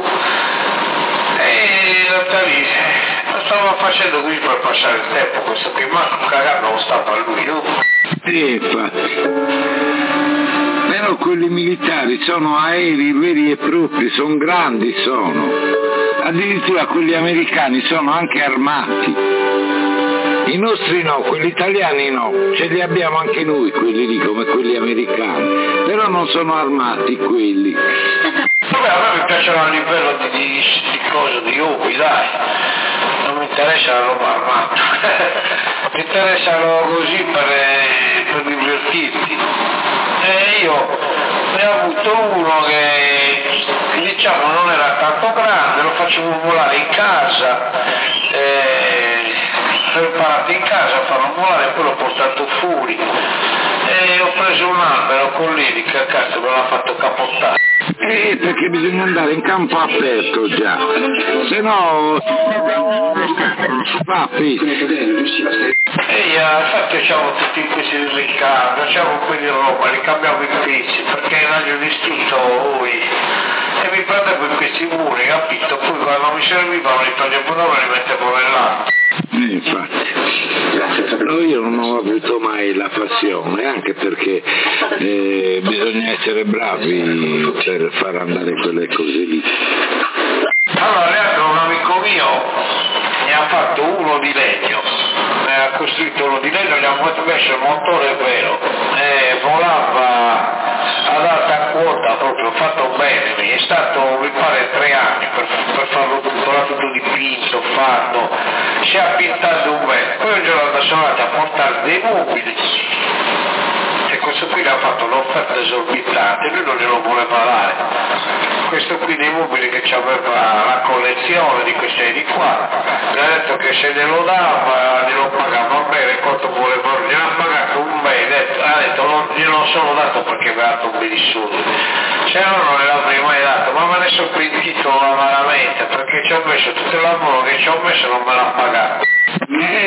E Natali, lo stavo facendo qui per passare il tempo, questo qui, ma cagare non stava a lui, no? Epa. Però quelli militari sono aerei veri e propri, sono grandi, sono. Addirittura quelli americani sono anche armati. I nostri no, quelli italiani no, ce li abbiamo anche noi quelli lì come quelli americani, però non sono armati quelli. Vabbè, a me mi piacciono a livello di, di, di cose, di hobby, dai, non mi interessa la roba armata, mi interessano così per, per divertirti. E io ne ho avuto uno che diciamo non era tanto grande, lo facevo volare in casa, eh, l'ho imparato in casa a farlo volare e poi l'ho portato fuori e ho preso un albero con l'elica, che cazzo me l'ha fatto capottare. Eh, perché bisogna andare in campo aperto già, se no va pezzi. E infatti facciamo tutti i pezzi di ricambio, facciamo quelli di roba, li cambiamo i pezzi perché l'ho distrutto voi e mi prendevo in questi muri, capito? Poi quando mi servivano li toglievo e li mettevo nell'altro. Eh, infatti, no, io non ho avuto mai la passione, anche perché eh, bisogna essere bravi per far andare quelle cose lì. Allora, Leandro, un amico mio ne ha fatto uno di legno, ne ha costruito uno di legno, gli ha messo il motore vero, e volava ad alta quota, proprio fatto bene, è stato mi pare tre anni per, per farlo tutto, l'ha tutto dipinto, fatto, si è pintato un bene, poi un giorno sono andati a portare dei mobili e questo qui gli ha fatto un'offerta esorbitante, lui non glielo voleva dare, questo qui dei mobili che aveva la collezione di questi di qua, gli ha detto che se glielo dava glielo pagava bene quanto voleva, gli ha pagato un bene, ha detto non glielo sono dato perché mi ha dato un bel soldi, se no non gliel'avrei mai dato, ma me ne sono pentito amaramente perché ci ho messo tutto il lavoro che ci ho messo non me l'ha pagato. Eh,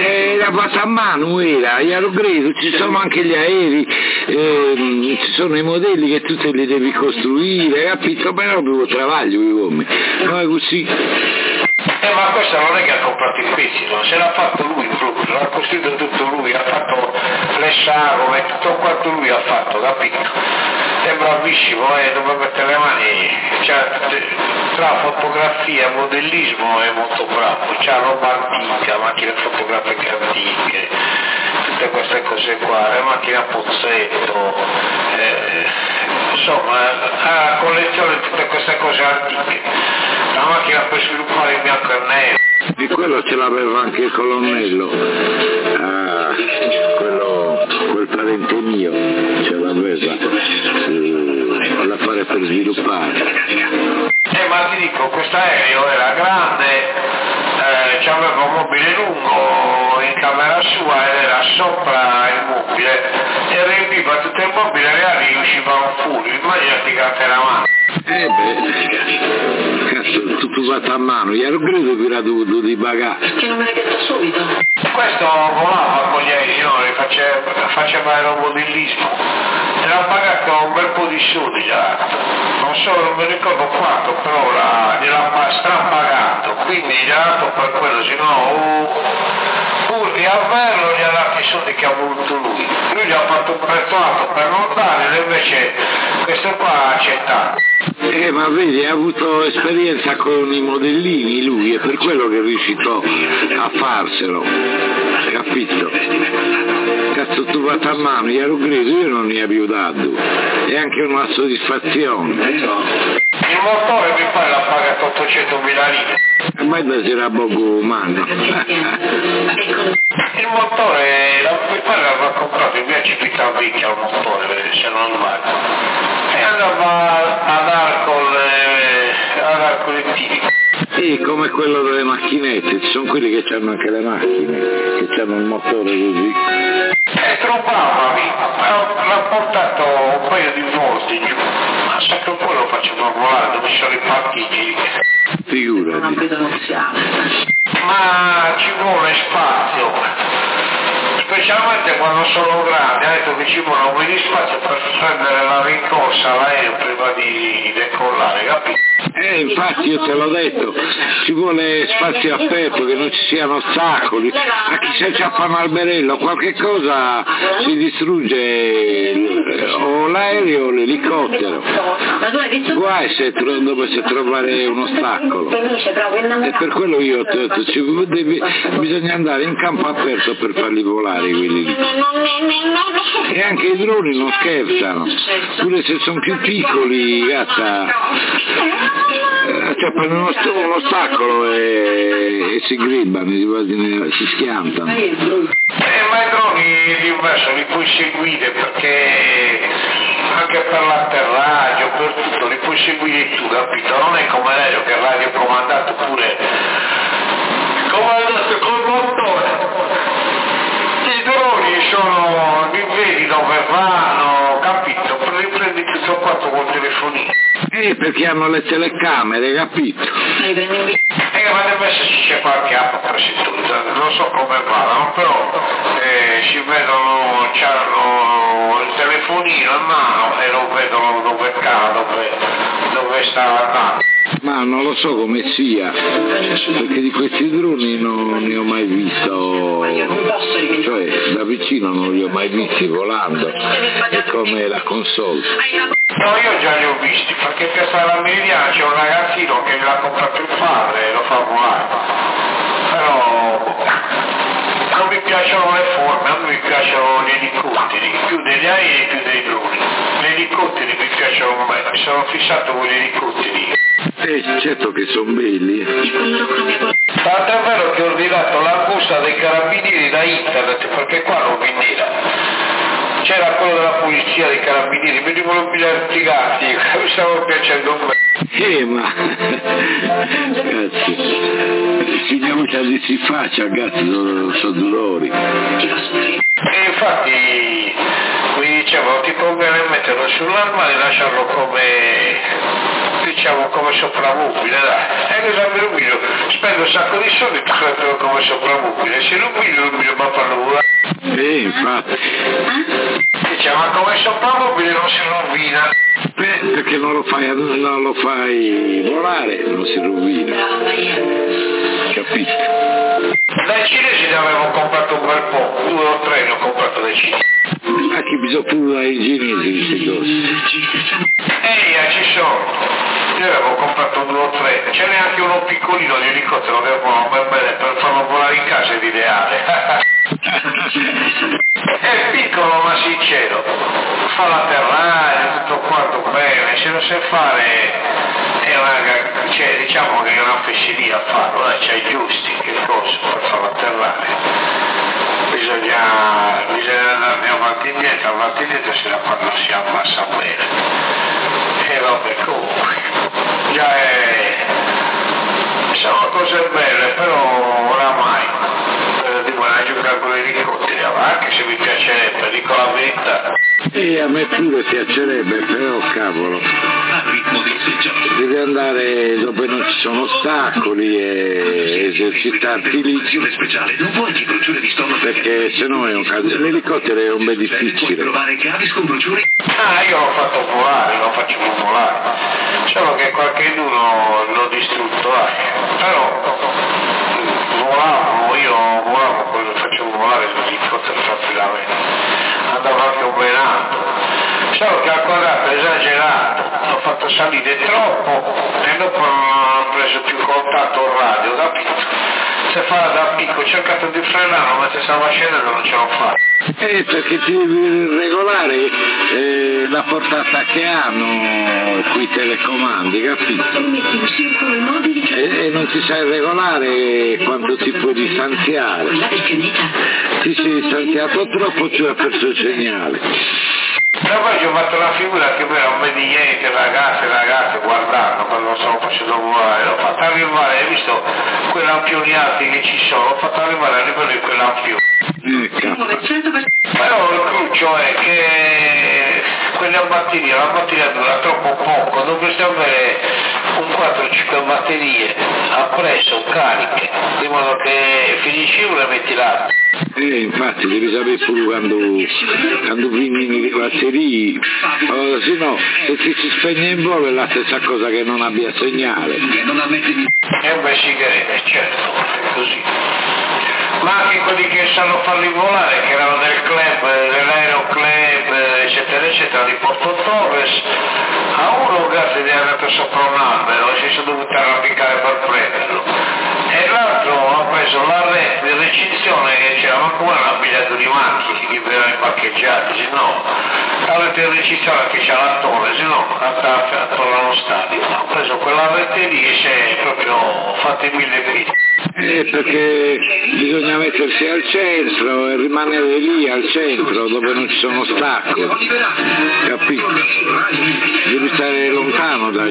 era fatta a mano, era, io credo, ci sono anche gli aerei, ehm, ci sono i modelli che tu te li devi costruire, capito? Però avevo travaglio come, non è così. Eh, ma questo non è che ha comprato i pezzi, no? Se l'ha fatto lui proprio, l'ha costruito tutto lui, ha fatto le sagome, tutto quanto lui ha fatto, capito? È bravissimo, eh, dove mettere le mani, cioè, tra fotografia e modellismo è molto bravo, c'ha roba antica, macchine fotografiche antiche, tutte queste cose qua, le macchine a pozzetto, eh, insomma, ha collezione tutte queste cose antiche, la macchina per sviluppare il bianco e nero. E quello ce l'aveva anche il colonnello, ah, quello, quel parente mio ce l'aveva, eh, l'affare per sviluppare. Eh, ma ti dico, questo aereo era grande, eh, aveva un mobile lungo in camera sua ed era sopra il mobile e riempiva tutto il mobile e le ali uscivano fuori, immaginati che era mano. Eh beh, cazzo, tutto fatto a mano, io ero credo che era dovuto di pagare. Perché non me l'hai detto subito? Questo volava con gli aerei, no? Faceva, faceva aeromodellismo, era pagato un bel po' di soldi già, non so, non mi ricordo quanto, però la, gliel'ha strapagato, quindi gli ha dato per quello, se no pur di averlo gli ha dato i soldi che ha voluto lui, lui gli ha fatto un prezzo alto per non darglielo, invece questo qua ha accettato. Eh, ma vedi, ha avuto esperienza con i modellini lui, è per quello che è riuscito a farselo, capito? Cazzo, tu fatto a mano, io ero credo, io non ne avevo dato, è anche una soddisfazione. Il motore mi pare l'ha pagato ottocentomila lire. Ma da era poco umano. Il motore, la, mi pare l'aveva comprato in via Civitavecchia il motore, se non sbaglio. E andava ad Arcol, eh, ad Arcol Tirico. E come quello delle macchinette, ci sono quelli che hanno anche le macchine, che hanno il motore così. È troppo bravo, l'ha portato un paio di volte giù, ma sa che poi lo faceva volare dove sono i partiti. Figurati. Non vedo noziale. Ma ci vuole spazio, specialmente quando sono grandi, ha detto che ci vuole un po' di spazio per prendere la rincorsa all'aereo prima di decollare, capito? Eh, infatti io te l'ho detto, ci vuole spazio aperto, che non ci siano ostacoli, a chi se c'è un alberello, qualche cosa si distrugge o l'aereo o l'elicottero. Guai se tro- dovesse trovare un ostacolo. E per quello io ti ho detto, ci devi, bisogna andare in campo aperto per farli volare quelli lì. E anche i droni non scherzano, pure se sono più piccoli, gatta, cioè prendono uno, st- un ostacolo e, e si gribbano, si, si schiantano. Eh, ma i droni d'inverso li puoi seguire perché anche per l'atterraggio, per tutto, li puoi seguire tu, capito? Non è come l'aereo che è radiocomandato pure comandato col motore. I droni sono, li vedi dove vanno, capito? Li prendi tutto quanto col telefonino. Eh, perché hanno le telecamere, capito? Eh, ma deve esserci c'è qualche app preceduta, non so come vanno, però eh, si vedono, hanno il telefonino in mano e lo vedono dove cade, dove, dove sta andando. Ma non lo so come sia, perché di questi droni non ne ho mai visto, cioè da vicino non li ho mai visti volando, è come la console. No, io già li ho visti, perché per Piazza Meridiana c'è un ragazzino che l'ha comprato il padre e lo fa volare, però non mi piacciono le forme, a me mi piacciono gli elicotteri, più degli aerei più dei droni. Gli elicotteri mi piacciono, mi sono fissato con gli elicotteri. Eh, certo che sono belli. Tanto è vero che ho ordinato la busta dei carabinieri da internet, perché qua non vendeva. C'era quello della polizia dei carabinieri, mi dicono pigliare gatti, mi stavo piacendo un me. Eh, ma cazzo, significa di si faccia, cazzo, sono, sono dolori. E infatti mi dicevano ti conviene metterlo sull'arma e lasciarlo come, diciamo, come sopravvubile, dai. E l'esame rubido, spendo un sacco di soldi per come sopravvivere, se rubino non mi va a farlo volare. Eh, infatti. Dice, ma come sopravvivere non si rovina. Beh, perché non lo fai, non lo fai volare, non si rovina. Capito? Dai cinesi ne avevo comprato un bel po', due o tre ne ho comprato dai cinesi. A chi bisogna più ai cinesi queste cose? Ehi, ci sono. Io avevo comprato due o tre, ce n'è anche uno piccolino di elicottero che buono ben bene per farlo volare in casa è l'ideale. È piccolo ma sincero, fa l'atterraggio, tutto quanto bene, se lo sai fare è una, cioè, diciamo che è una fesseria a farlo, eh, c'hai i giusti, che cosa per farlo atterrare. Bisogna, bisogna andare avanti e indietro, avanti e indietro se la fanno si ammassa bene. E vabbè, comunque, già è, sono cose belle, però oramai eh, di buona giocare con gli elicotteri, anche se mi piacerebbe, dico la verità. E a me pure piacerebbe, però cavolo, devi andare dove non ci sono ostacoli e esercitarti lì, perché se no è un caso, l'elicottero è un bel difficile. Ah, io l'ho fatto volare, lo faccio volare, solo che qualcheduno l'ho distrutto, eh. Però volavo, io volavo, quello facevo volare l'elicottero tranquillamente, andavo anche un bel alto, solo che al quadrato esagerato, l'ho fatto salire troppo e dopo non ho preso più contatto al radio, capito? Se fa da picco ho cercato di frenare, ma se stava scendendo non ce l'ho fatta. Eh, perché ti devi regolare eh, la portata che hanno quei telecomandi, capito? E, e non ti sai regolare quanto ti puoi distanziare. Ti sei distanziato troppo, tu hai perso il segnale. Però poi ci ho fatto una figura che poi non vedi niente, ragazzi, ragazzi, guardando quando lo stavo facendo volare, l'ho fatto arrivare, hai visto quei lampioni alti che ci sono, l'ho fatto arrivare a livello di quei lampioni. Eh, Però il cruccio è che quella batteria, la batteria dura troppo poco, dovresti avere un quattro o cinque batterie appresso, cariche, di modo che finisci una e metti l'altra. Eh, infatti devi sapere pure quando, quando fini le batterie, oh, se no se ti si spegne in volo è la stessa cosa che non abbia segnale. E un bel sigarette, certo, è così. Ma anche quelli che sanno farli volare, che erano del club, dell'aeroclub, eccetera, eccetera, di Porto Torres, a uno grazie di aver andato sopra un albero e si sono dovuti arrampicare per prenderlo. E l'altro ha preso la rete di recinzione che c'era, ma come un biglietto di macchine che verrà parcheggiati, se no, la rete di recinzione che c'è la torre, se no, attorno allo stadio. Ha preso quella rete lì e si è proprio fatto i mille piedi. Eh, perché bisogna mettersi al centro e rimanere lì al centro dove non ci sono ostacoli, capito? Devi stare lontano dai.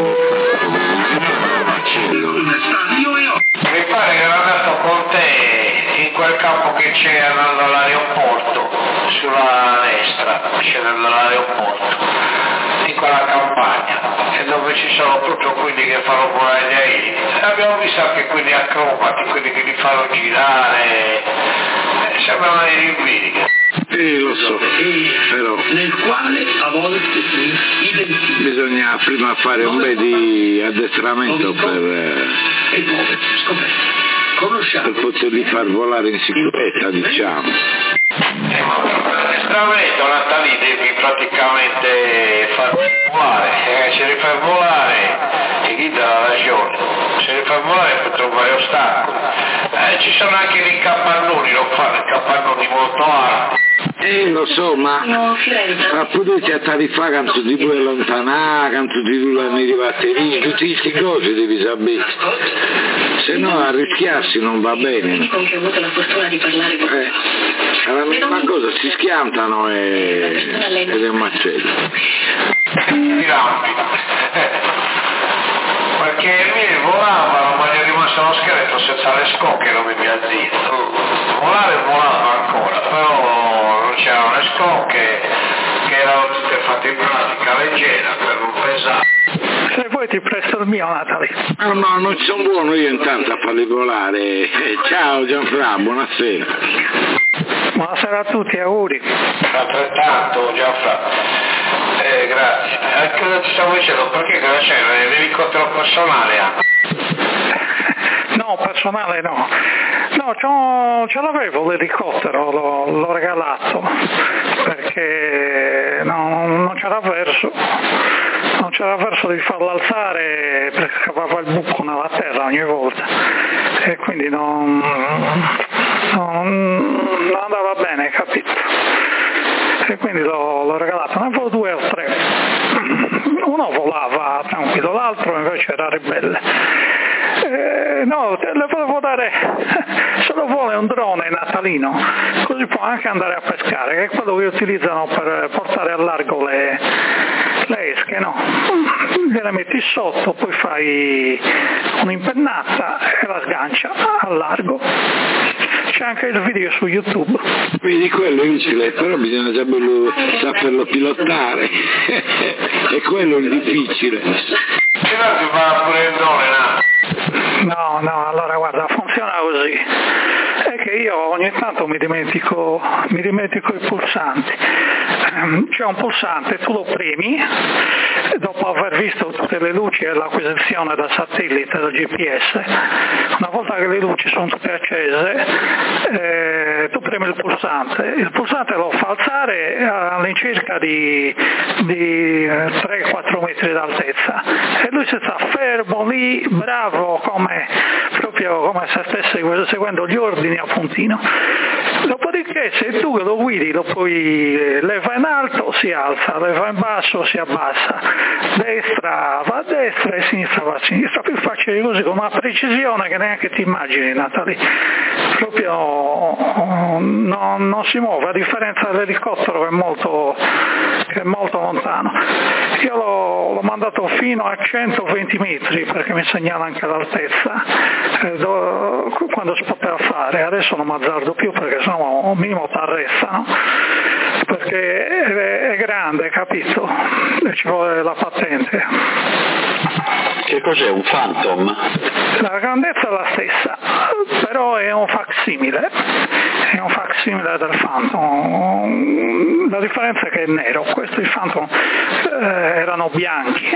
Mi pare che era andato con te in quel campo che c'è andando all'aeroporto, sulla destra, scendendo all'aeroporto, in quella campagna, e dove ci sono proprio quelli che fanno volare gli aerei. Abbiamo visto anche quelli acrobati, quelli che li fanno girare, eh, sembrano dei rimbiri. Eh, lo so, però nel quale a volte si bisogna prima fare un bel di addestramento per, e poi scoperto. per poterli far volare in sicurezza, diciamo. Eh, ma per l'addestramento Natali devi praticamente far volare, eh, se li fai volare ti chi dà la ragione, se li fai volare per trovare ostacoli. Eh, ci sono anche dei capannoni, lo fanno, i capannoni molto alti. Eh, lo so, ma, ma pure ti attarifà quanto ti puoi allontanare, quanto ti durano le batterie, tutte queste cose devi sapere. Se no a rischiarsi non va bene. Con che ho avuto la fortuna di parlare con Eh, è la misma cosa, si schiantano e, ed è un macello. I lampi. Perché i miei volavano, ma gli è rimasto lo scheletro senza le scocche, non mi piazzino. Volare volava ancora, però non c'erano le scocche, che erano tutte fatte in plastica leggera per non pesare. Se vuoi ti presto il mio, Natalie. No, no, non ci sono buono io intanto a farli volare. Eh, ciao Gianfra, buonasera. Buonasera a tutti, auguri. Altrettanto, Gianfra. Eh, grazie. Anche non ti stavo dicendo, perché cosa c'è? L'elicottero personale anche? No, personale no. No, c'ho, ce l'avevo l'elicottero, l'ho, l'ho regalato, perché no, non c'era verso. Non c'era verso di farlo alzare perché scavava il buco nella terra ogni volta e quindi non, non, non andava bene, capito? E quindi l'ho, l'ho regalato, ne avevo due o tre. Uno volava tranquillo, l'altro invece era ribelle. Eh, no, le volevo dare, se lo vuole un drone natalino, così può anche andare a pescare, che è quello che utilizzano per portare a largo le, le esche, no? Gliele metti sotto, poi fai un'impennata e la sgancia a largo. C'è anche il video su YouTube. Vedi, quello è utile, però bisogna saperlo, saperlo pilotare. È quello il difficile. Se no si fa pure il drone, no? No, no, allora guarda, funziona così. È che io ogni tanto mi dimentico, mi dimentico i pulsanti. C'è un pulsante, tu lo premi, dopo aver visto tutte le luci e l'acquisizione da satellite del G P S, una volta che le luci sono tutte accese, eh, tu premi il pulsante, il pulsante lo fa alzare all'incirca di, di tre quattro metri d'altezza e lui si sta fermo lì, bravo, come, proprio come se stesse seguendo gli ordini a puntino. Dopodiché se tu lo guidi lo puoi leva in alto si alza, leva in basso si abbassa, destra va a destra e sinistra va a sinistra, più facile così con una precisione che neanche ti immagini, Natalie. Proprio non, non si muove, a differenza dell'elicottero che è molto, che è molto lontano. Io l'ho, l'ho mandato fino a centoventi metri perché mi segnala anche l'altezza eh, do, quando si poteva fare, adesso non mi azzardo più perché sennò un minimo ti arrestano, perché è, è grande, capito? E ci vuole la patente. Che cos'è, un Phantom? La grandezza è la stessa, però è un facsimile, è un facsimile del Phantom. La differenza è che è nero, questi Phantom eh, erano bianchi,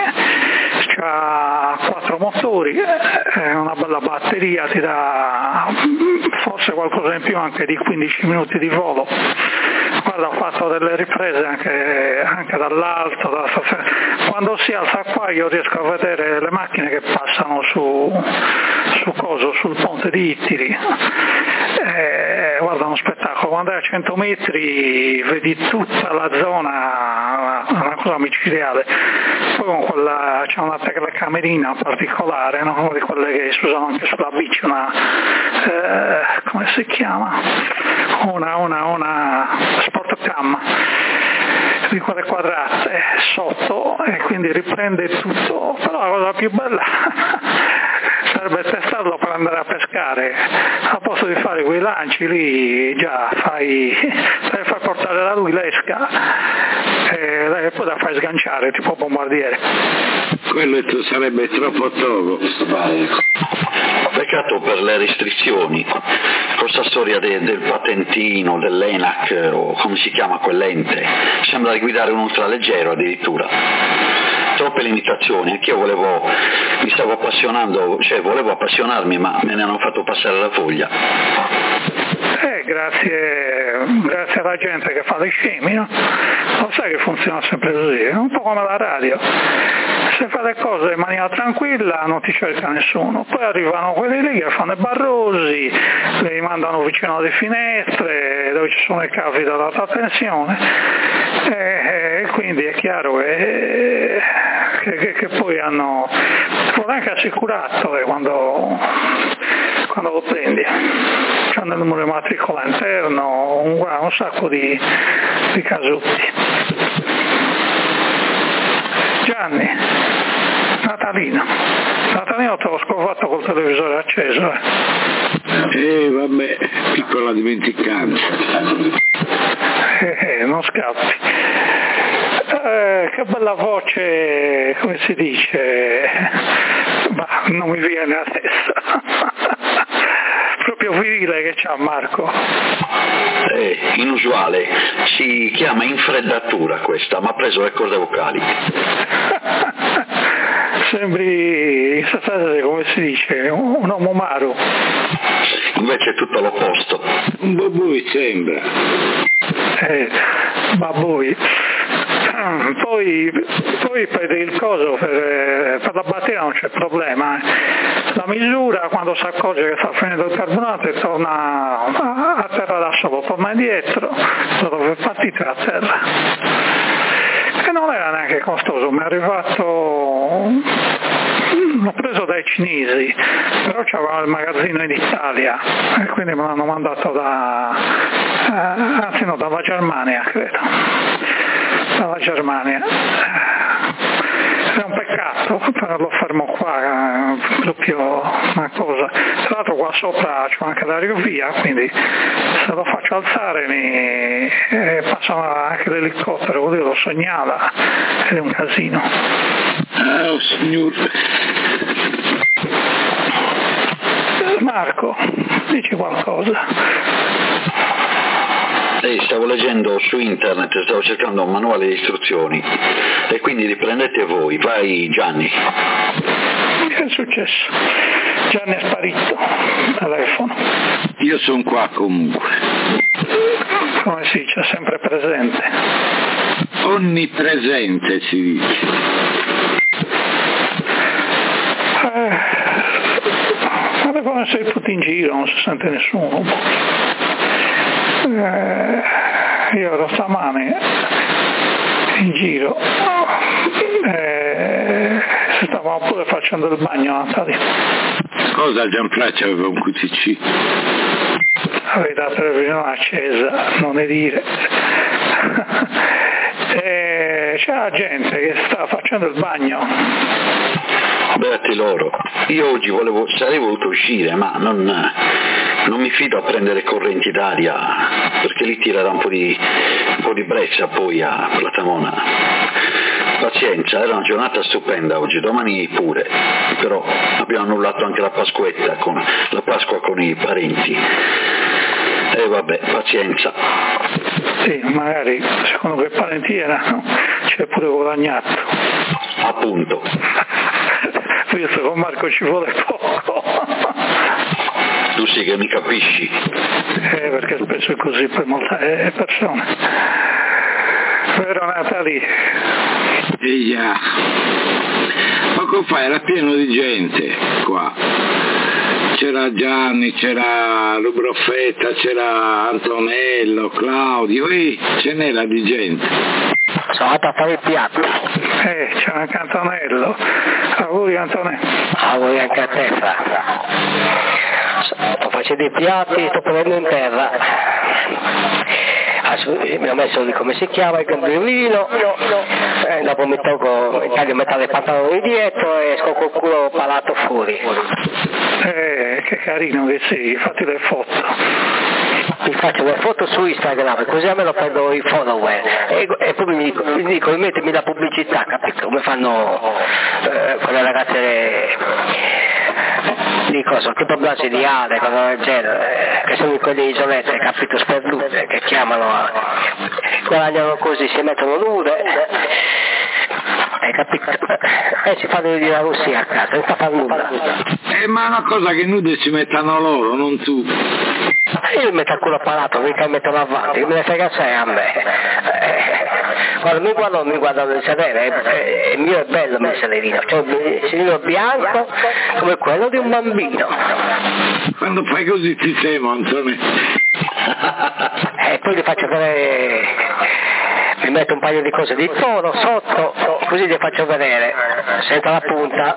c'ha quattro motori, è una bella batteria, ti dà forse qualcosa in più anche di quindici minuti di volo. Guarda, ho fatto delle riprese anche, anche dall'alto, dalla stazione. Quando si alza qua io riesco a vedere le macchine che passano su, su coso, sul ponte di Ittiri. Eh, guarda, uno spettacolo, quando è a cento metri vedi tutta la zona, una cosa micidiale. Poi con quella, c'è una telecamera particolare, no? Di quelle che si usano anche sulla bici, una eh, come si chiama? Una, una, una Sportcam di quelle quadrate sotto e quindi riprende tutto, però la cosa più bella sarebbe testarlo per andare a pescare, a posto di fare quei lanci lì già fai, fai portare da lui l'esca e poi la fai sganciare tipo bombardiere. Quello sarebbe troppo poco. Peccato per le restrizioni, questa storia de, del patentino, dell'ENAC o come si chiama quell'ente, sembra di guidare un ultraleggero addirittura. Troppe limitazioni, anch'io volevo, mi stavo appassionando, cioè volevo appassionarmi ma me ne hanno fatto passare la foglia. Eh, grazie, grazie alla gente che fa le scemi, no? Lo sai che funziona sempre così, è un po' come la radio. Se fai le cose in maniera tranquilla non ti cerca nessuno, poi arrivano quelli lì che fanno i barrosi, li mandano vicino alle finestre dove ci sono i cavi dell'alta tensione e, e quindi è chiaro che, che, che, che poi hanno anche assicurato eh, quando, quando lo prendi, hanno il numero di matricola interno, un, un sacco di, di casutti. Gianni, Natalino, Natalino te l'ho scovato col televisore acceso. Eh, eh vabbè, piccola dimenticanza. Eh, eh, non scappi. Eh, che che bella voce, come si dice, ma non mi viene adesso. Proprio virile che c'ha Marco. È inusuale, si chiama infreddatura questa, ma ha preso le corde vocali. Sembri in sostanza, come si dice, un uomo maro. Invece è tutto l'opposto. Un babui sembra. Eh, babui. Poi, poi per il coso, per, per la batteria non c'è problema. La misura, quando si accorge che sta finendo il carburante, torna a, a terra da solo, torna indietro, da dove è partito a terra. E non era neanche costoso, mi è arrivato, l'ho preso dai cinesi, però c'aveva il magazzino in Italia e quindi me l'hanno mandato da, eh, anzi no, dalla Germania credo, dalla Germania. È un peccato tenerlo fermo qua, proprio una cosa. Tra l'altro qua sopra c'è anche l'aerovia, quindi se lo faccio alzare mi eh, passa anche l'elicottero, così lo segnala ed è un casino. Oh signore. Marco, dici qualcosa? Sì, stavo leggendo su internet, stavo cercando un manuale di istruzioni e quindi riprendete voi. Vai Gianni. Che è successo? Gianni è sparito, telefono. Io sono qua comunque. Come si dice, sempre presente. Onnipresente si dice. Eh, ma devono essere tutti in giro, non si sente nessuno. Eh, io ero stamane in giro eh, stavamo pure facendo il bagno a Natale. Cosa Gianfranco aveva un Q T C? Avevi la televisione accesa, non ne dire. E c'era gente che stava facendo il bagno. Beati loro. Io oggi volevo, sarei voluto uscire, ma non, non mi fido a prendere correnti d'aria, perché lì tirerà un po' di, un po' di brezza poi a Platamona. Pazienza, era una giornata stupenda oggi, domani pure, però abbiamo annullato anche la Pasquetta, con, la Pasqua con i parenti. E vabbè, pazienza. Sì, magari secondo quei parenti erano, ci hai pure guadagnato. Appunto. Visto con Marco ci vuole poco. Tu sì che mi capisci. Eh, perché spesso è così per molte persone. Vero Natali? Eia. Poco fa era pieno di gente qua. C'era Gianni, c'era Lubroffetta, c'era Antonello, Claudio, e ce n'era di gente. Sono andato a fare il piatto. Eh, c'è anche Antonello. Auguri Antonello. Auguri anche a te, Fra. Sto facendo i piatti, sto prendendo in terra. Mi ho messo lì come si chiama il gambirino, e dopo mi tolgo, mi taglio metà dei pantaloni dietro e esco col culo palato fuori. Eh, che carino che sei, fatti le foto. Mi faccio le foto su Instagram, così almeno prendo i follower e, e poi mi dico, mi dico, mettimi la pubblicità, capito? Come fanno eh, quelle ragazze di cosa, tipo brasiliane, cosa del genere, che sono in quelle isolette, capito, sperdute, che chiamano, a, guadagnano così, si mettono nude, hai capito? E si fanno di la Russia a casa, senza far nulla. Eh, ma è una cosa che nude si mettano loro, non tu. Io mi metto il culo palato, mica mi mettono avanti, che me ne frega sei a me. Eh, quando mi guardo, mi guardano il sedere, eh, il mio è bello il mio sederino, cioè il sederino bianco come quello di un bambino. Quando fai così ti semo, Antonio. E poi gli faccio vedere, mi metto un paio di cose di toro sotto, così li faccio vedere, senza la punta.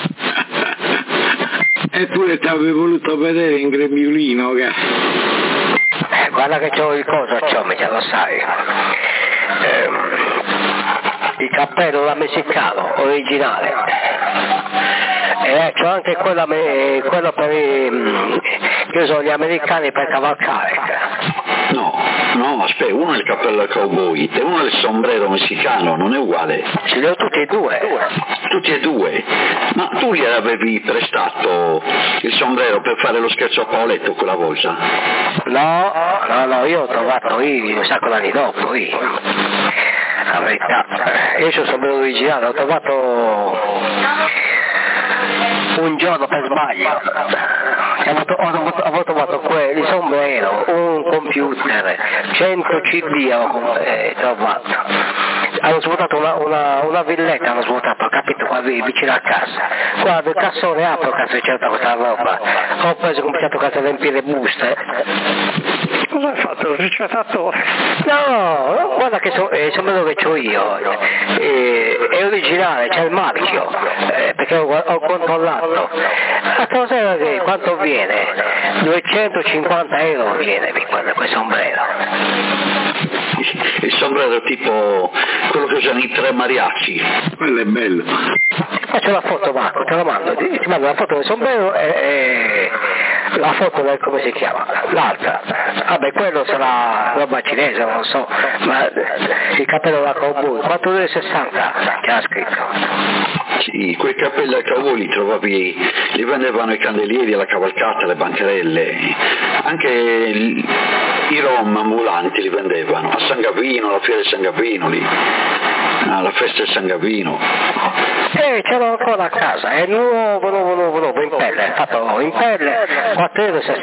Eppure ti avevo voluto vedere in grembiulino, che... Eh, guarda che c'ho il coso, c'ho, mica lo sai. Eh, il cappello da messicano, originale. E c'ho anche quella, quello per i, che usano gli americani per cavalcare. No, no, aspetta, uno è il cappello da cowboy e uno è il sombrero messicano, non è uguale. Ce li ho tutti e due. Tutti e due? Ma tu gli avevi prestato il sombrero per fare lo scherzo a Paoletto quella volta? No, no, no, io ho trovato io un sacco d'anni dopo, io. La verità, io sono sombrero originale, ho trovato un giorno per sbaglio. Avevo trovato quel, il sombrero, un computer, cento C D ho eh, trovato. Hanno svuotato una, una, una villetta, hanno svuotato, capito, qua vicino a casa. Guarda, il cassone apro, cazzo, certa questa roba. Ho preso, ho cominciato a riempire buste. Cosa hai fatto, il ricettatore? No, guarda che so, eh, il sombrero che ho io eh, è originale, c'è il marchio, eh, perché ho, ho controllato. Ma cosa che quanto viene? duecentocinquanta euro viene quel, quel sombrero. Il sombrero tipo quello che usano i tre mariachi. Quello è bello. Faccio la foto, Marco, te la mando, ti, ti mando la foto del sombrero e, e la foto del come si chiama, l'altra. Vabbè, quello sarà roba cinese, non so, ma il cappello da cowboy, quattro virgola sessanta che ha scritto. Sì, quei capelli da cowboy li trovavi, li vendevano i candelieri alla cavalcata, le bancarelle, anche il, i rom ambulanti li vendevano, a San Gavino, alla fiera di San Gavino lì, alla festa di San Gavino. Eh, ce l'ho ancora a casa, è nuovo, nuovo, nuovo, nuovo, in pelle, fatto in pelle, quattro virgola sessanta.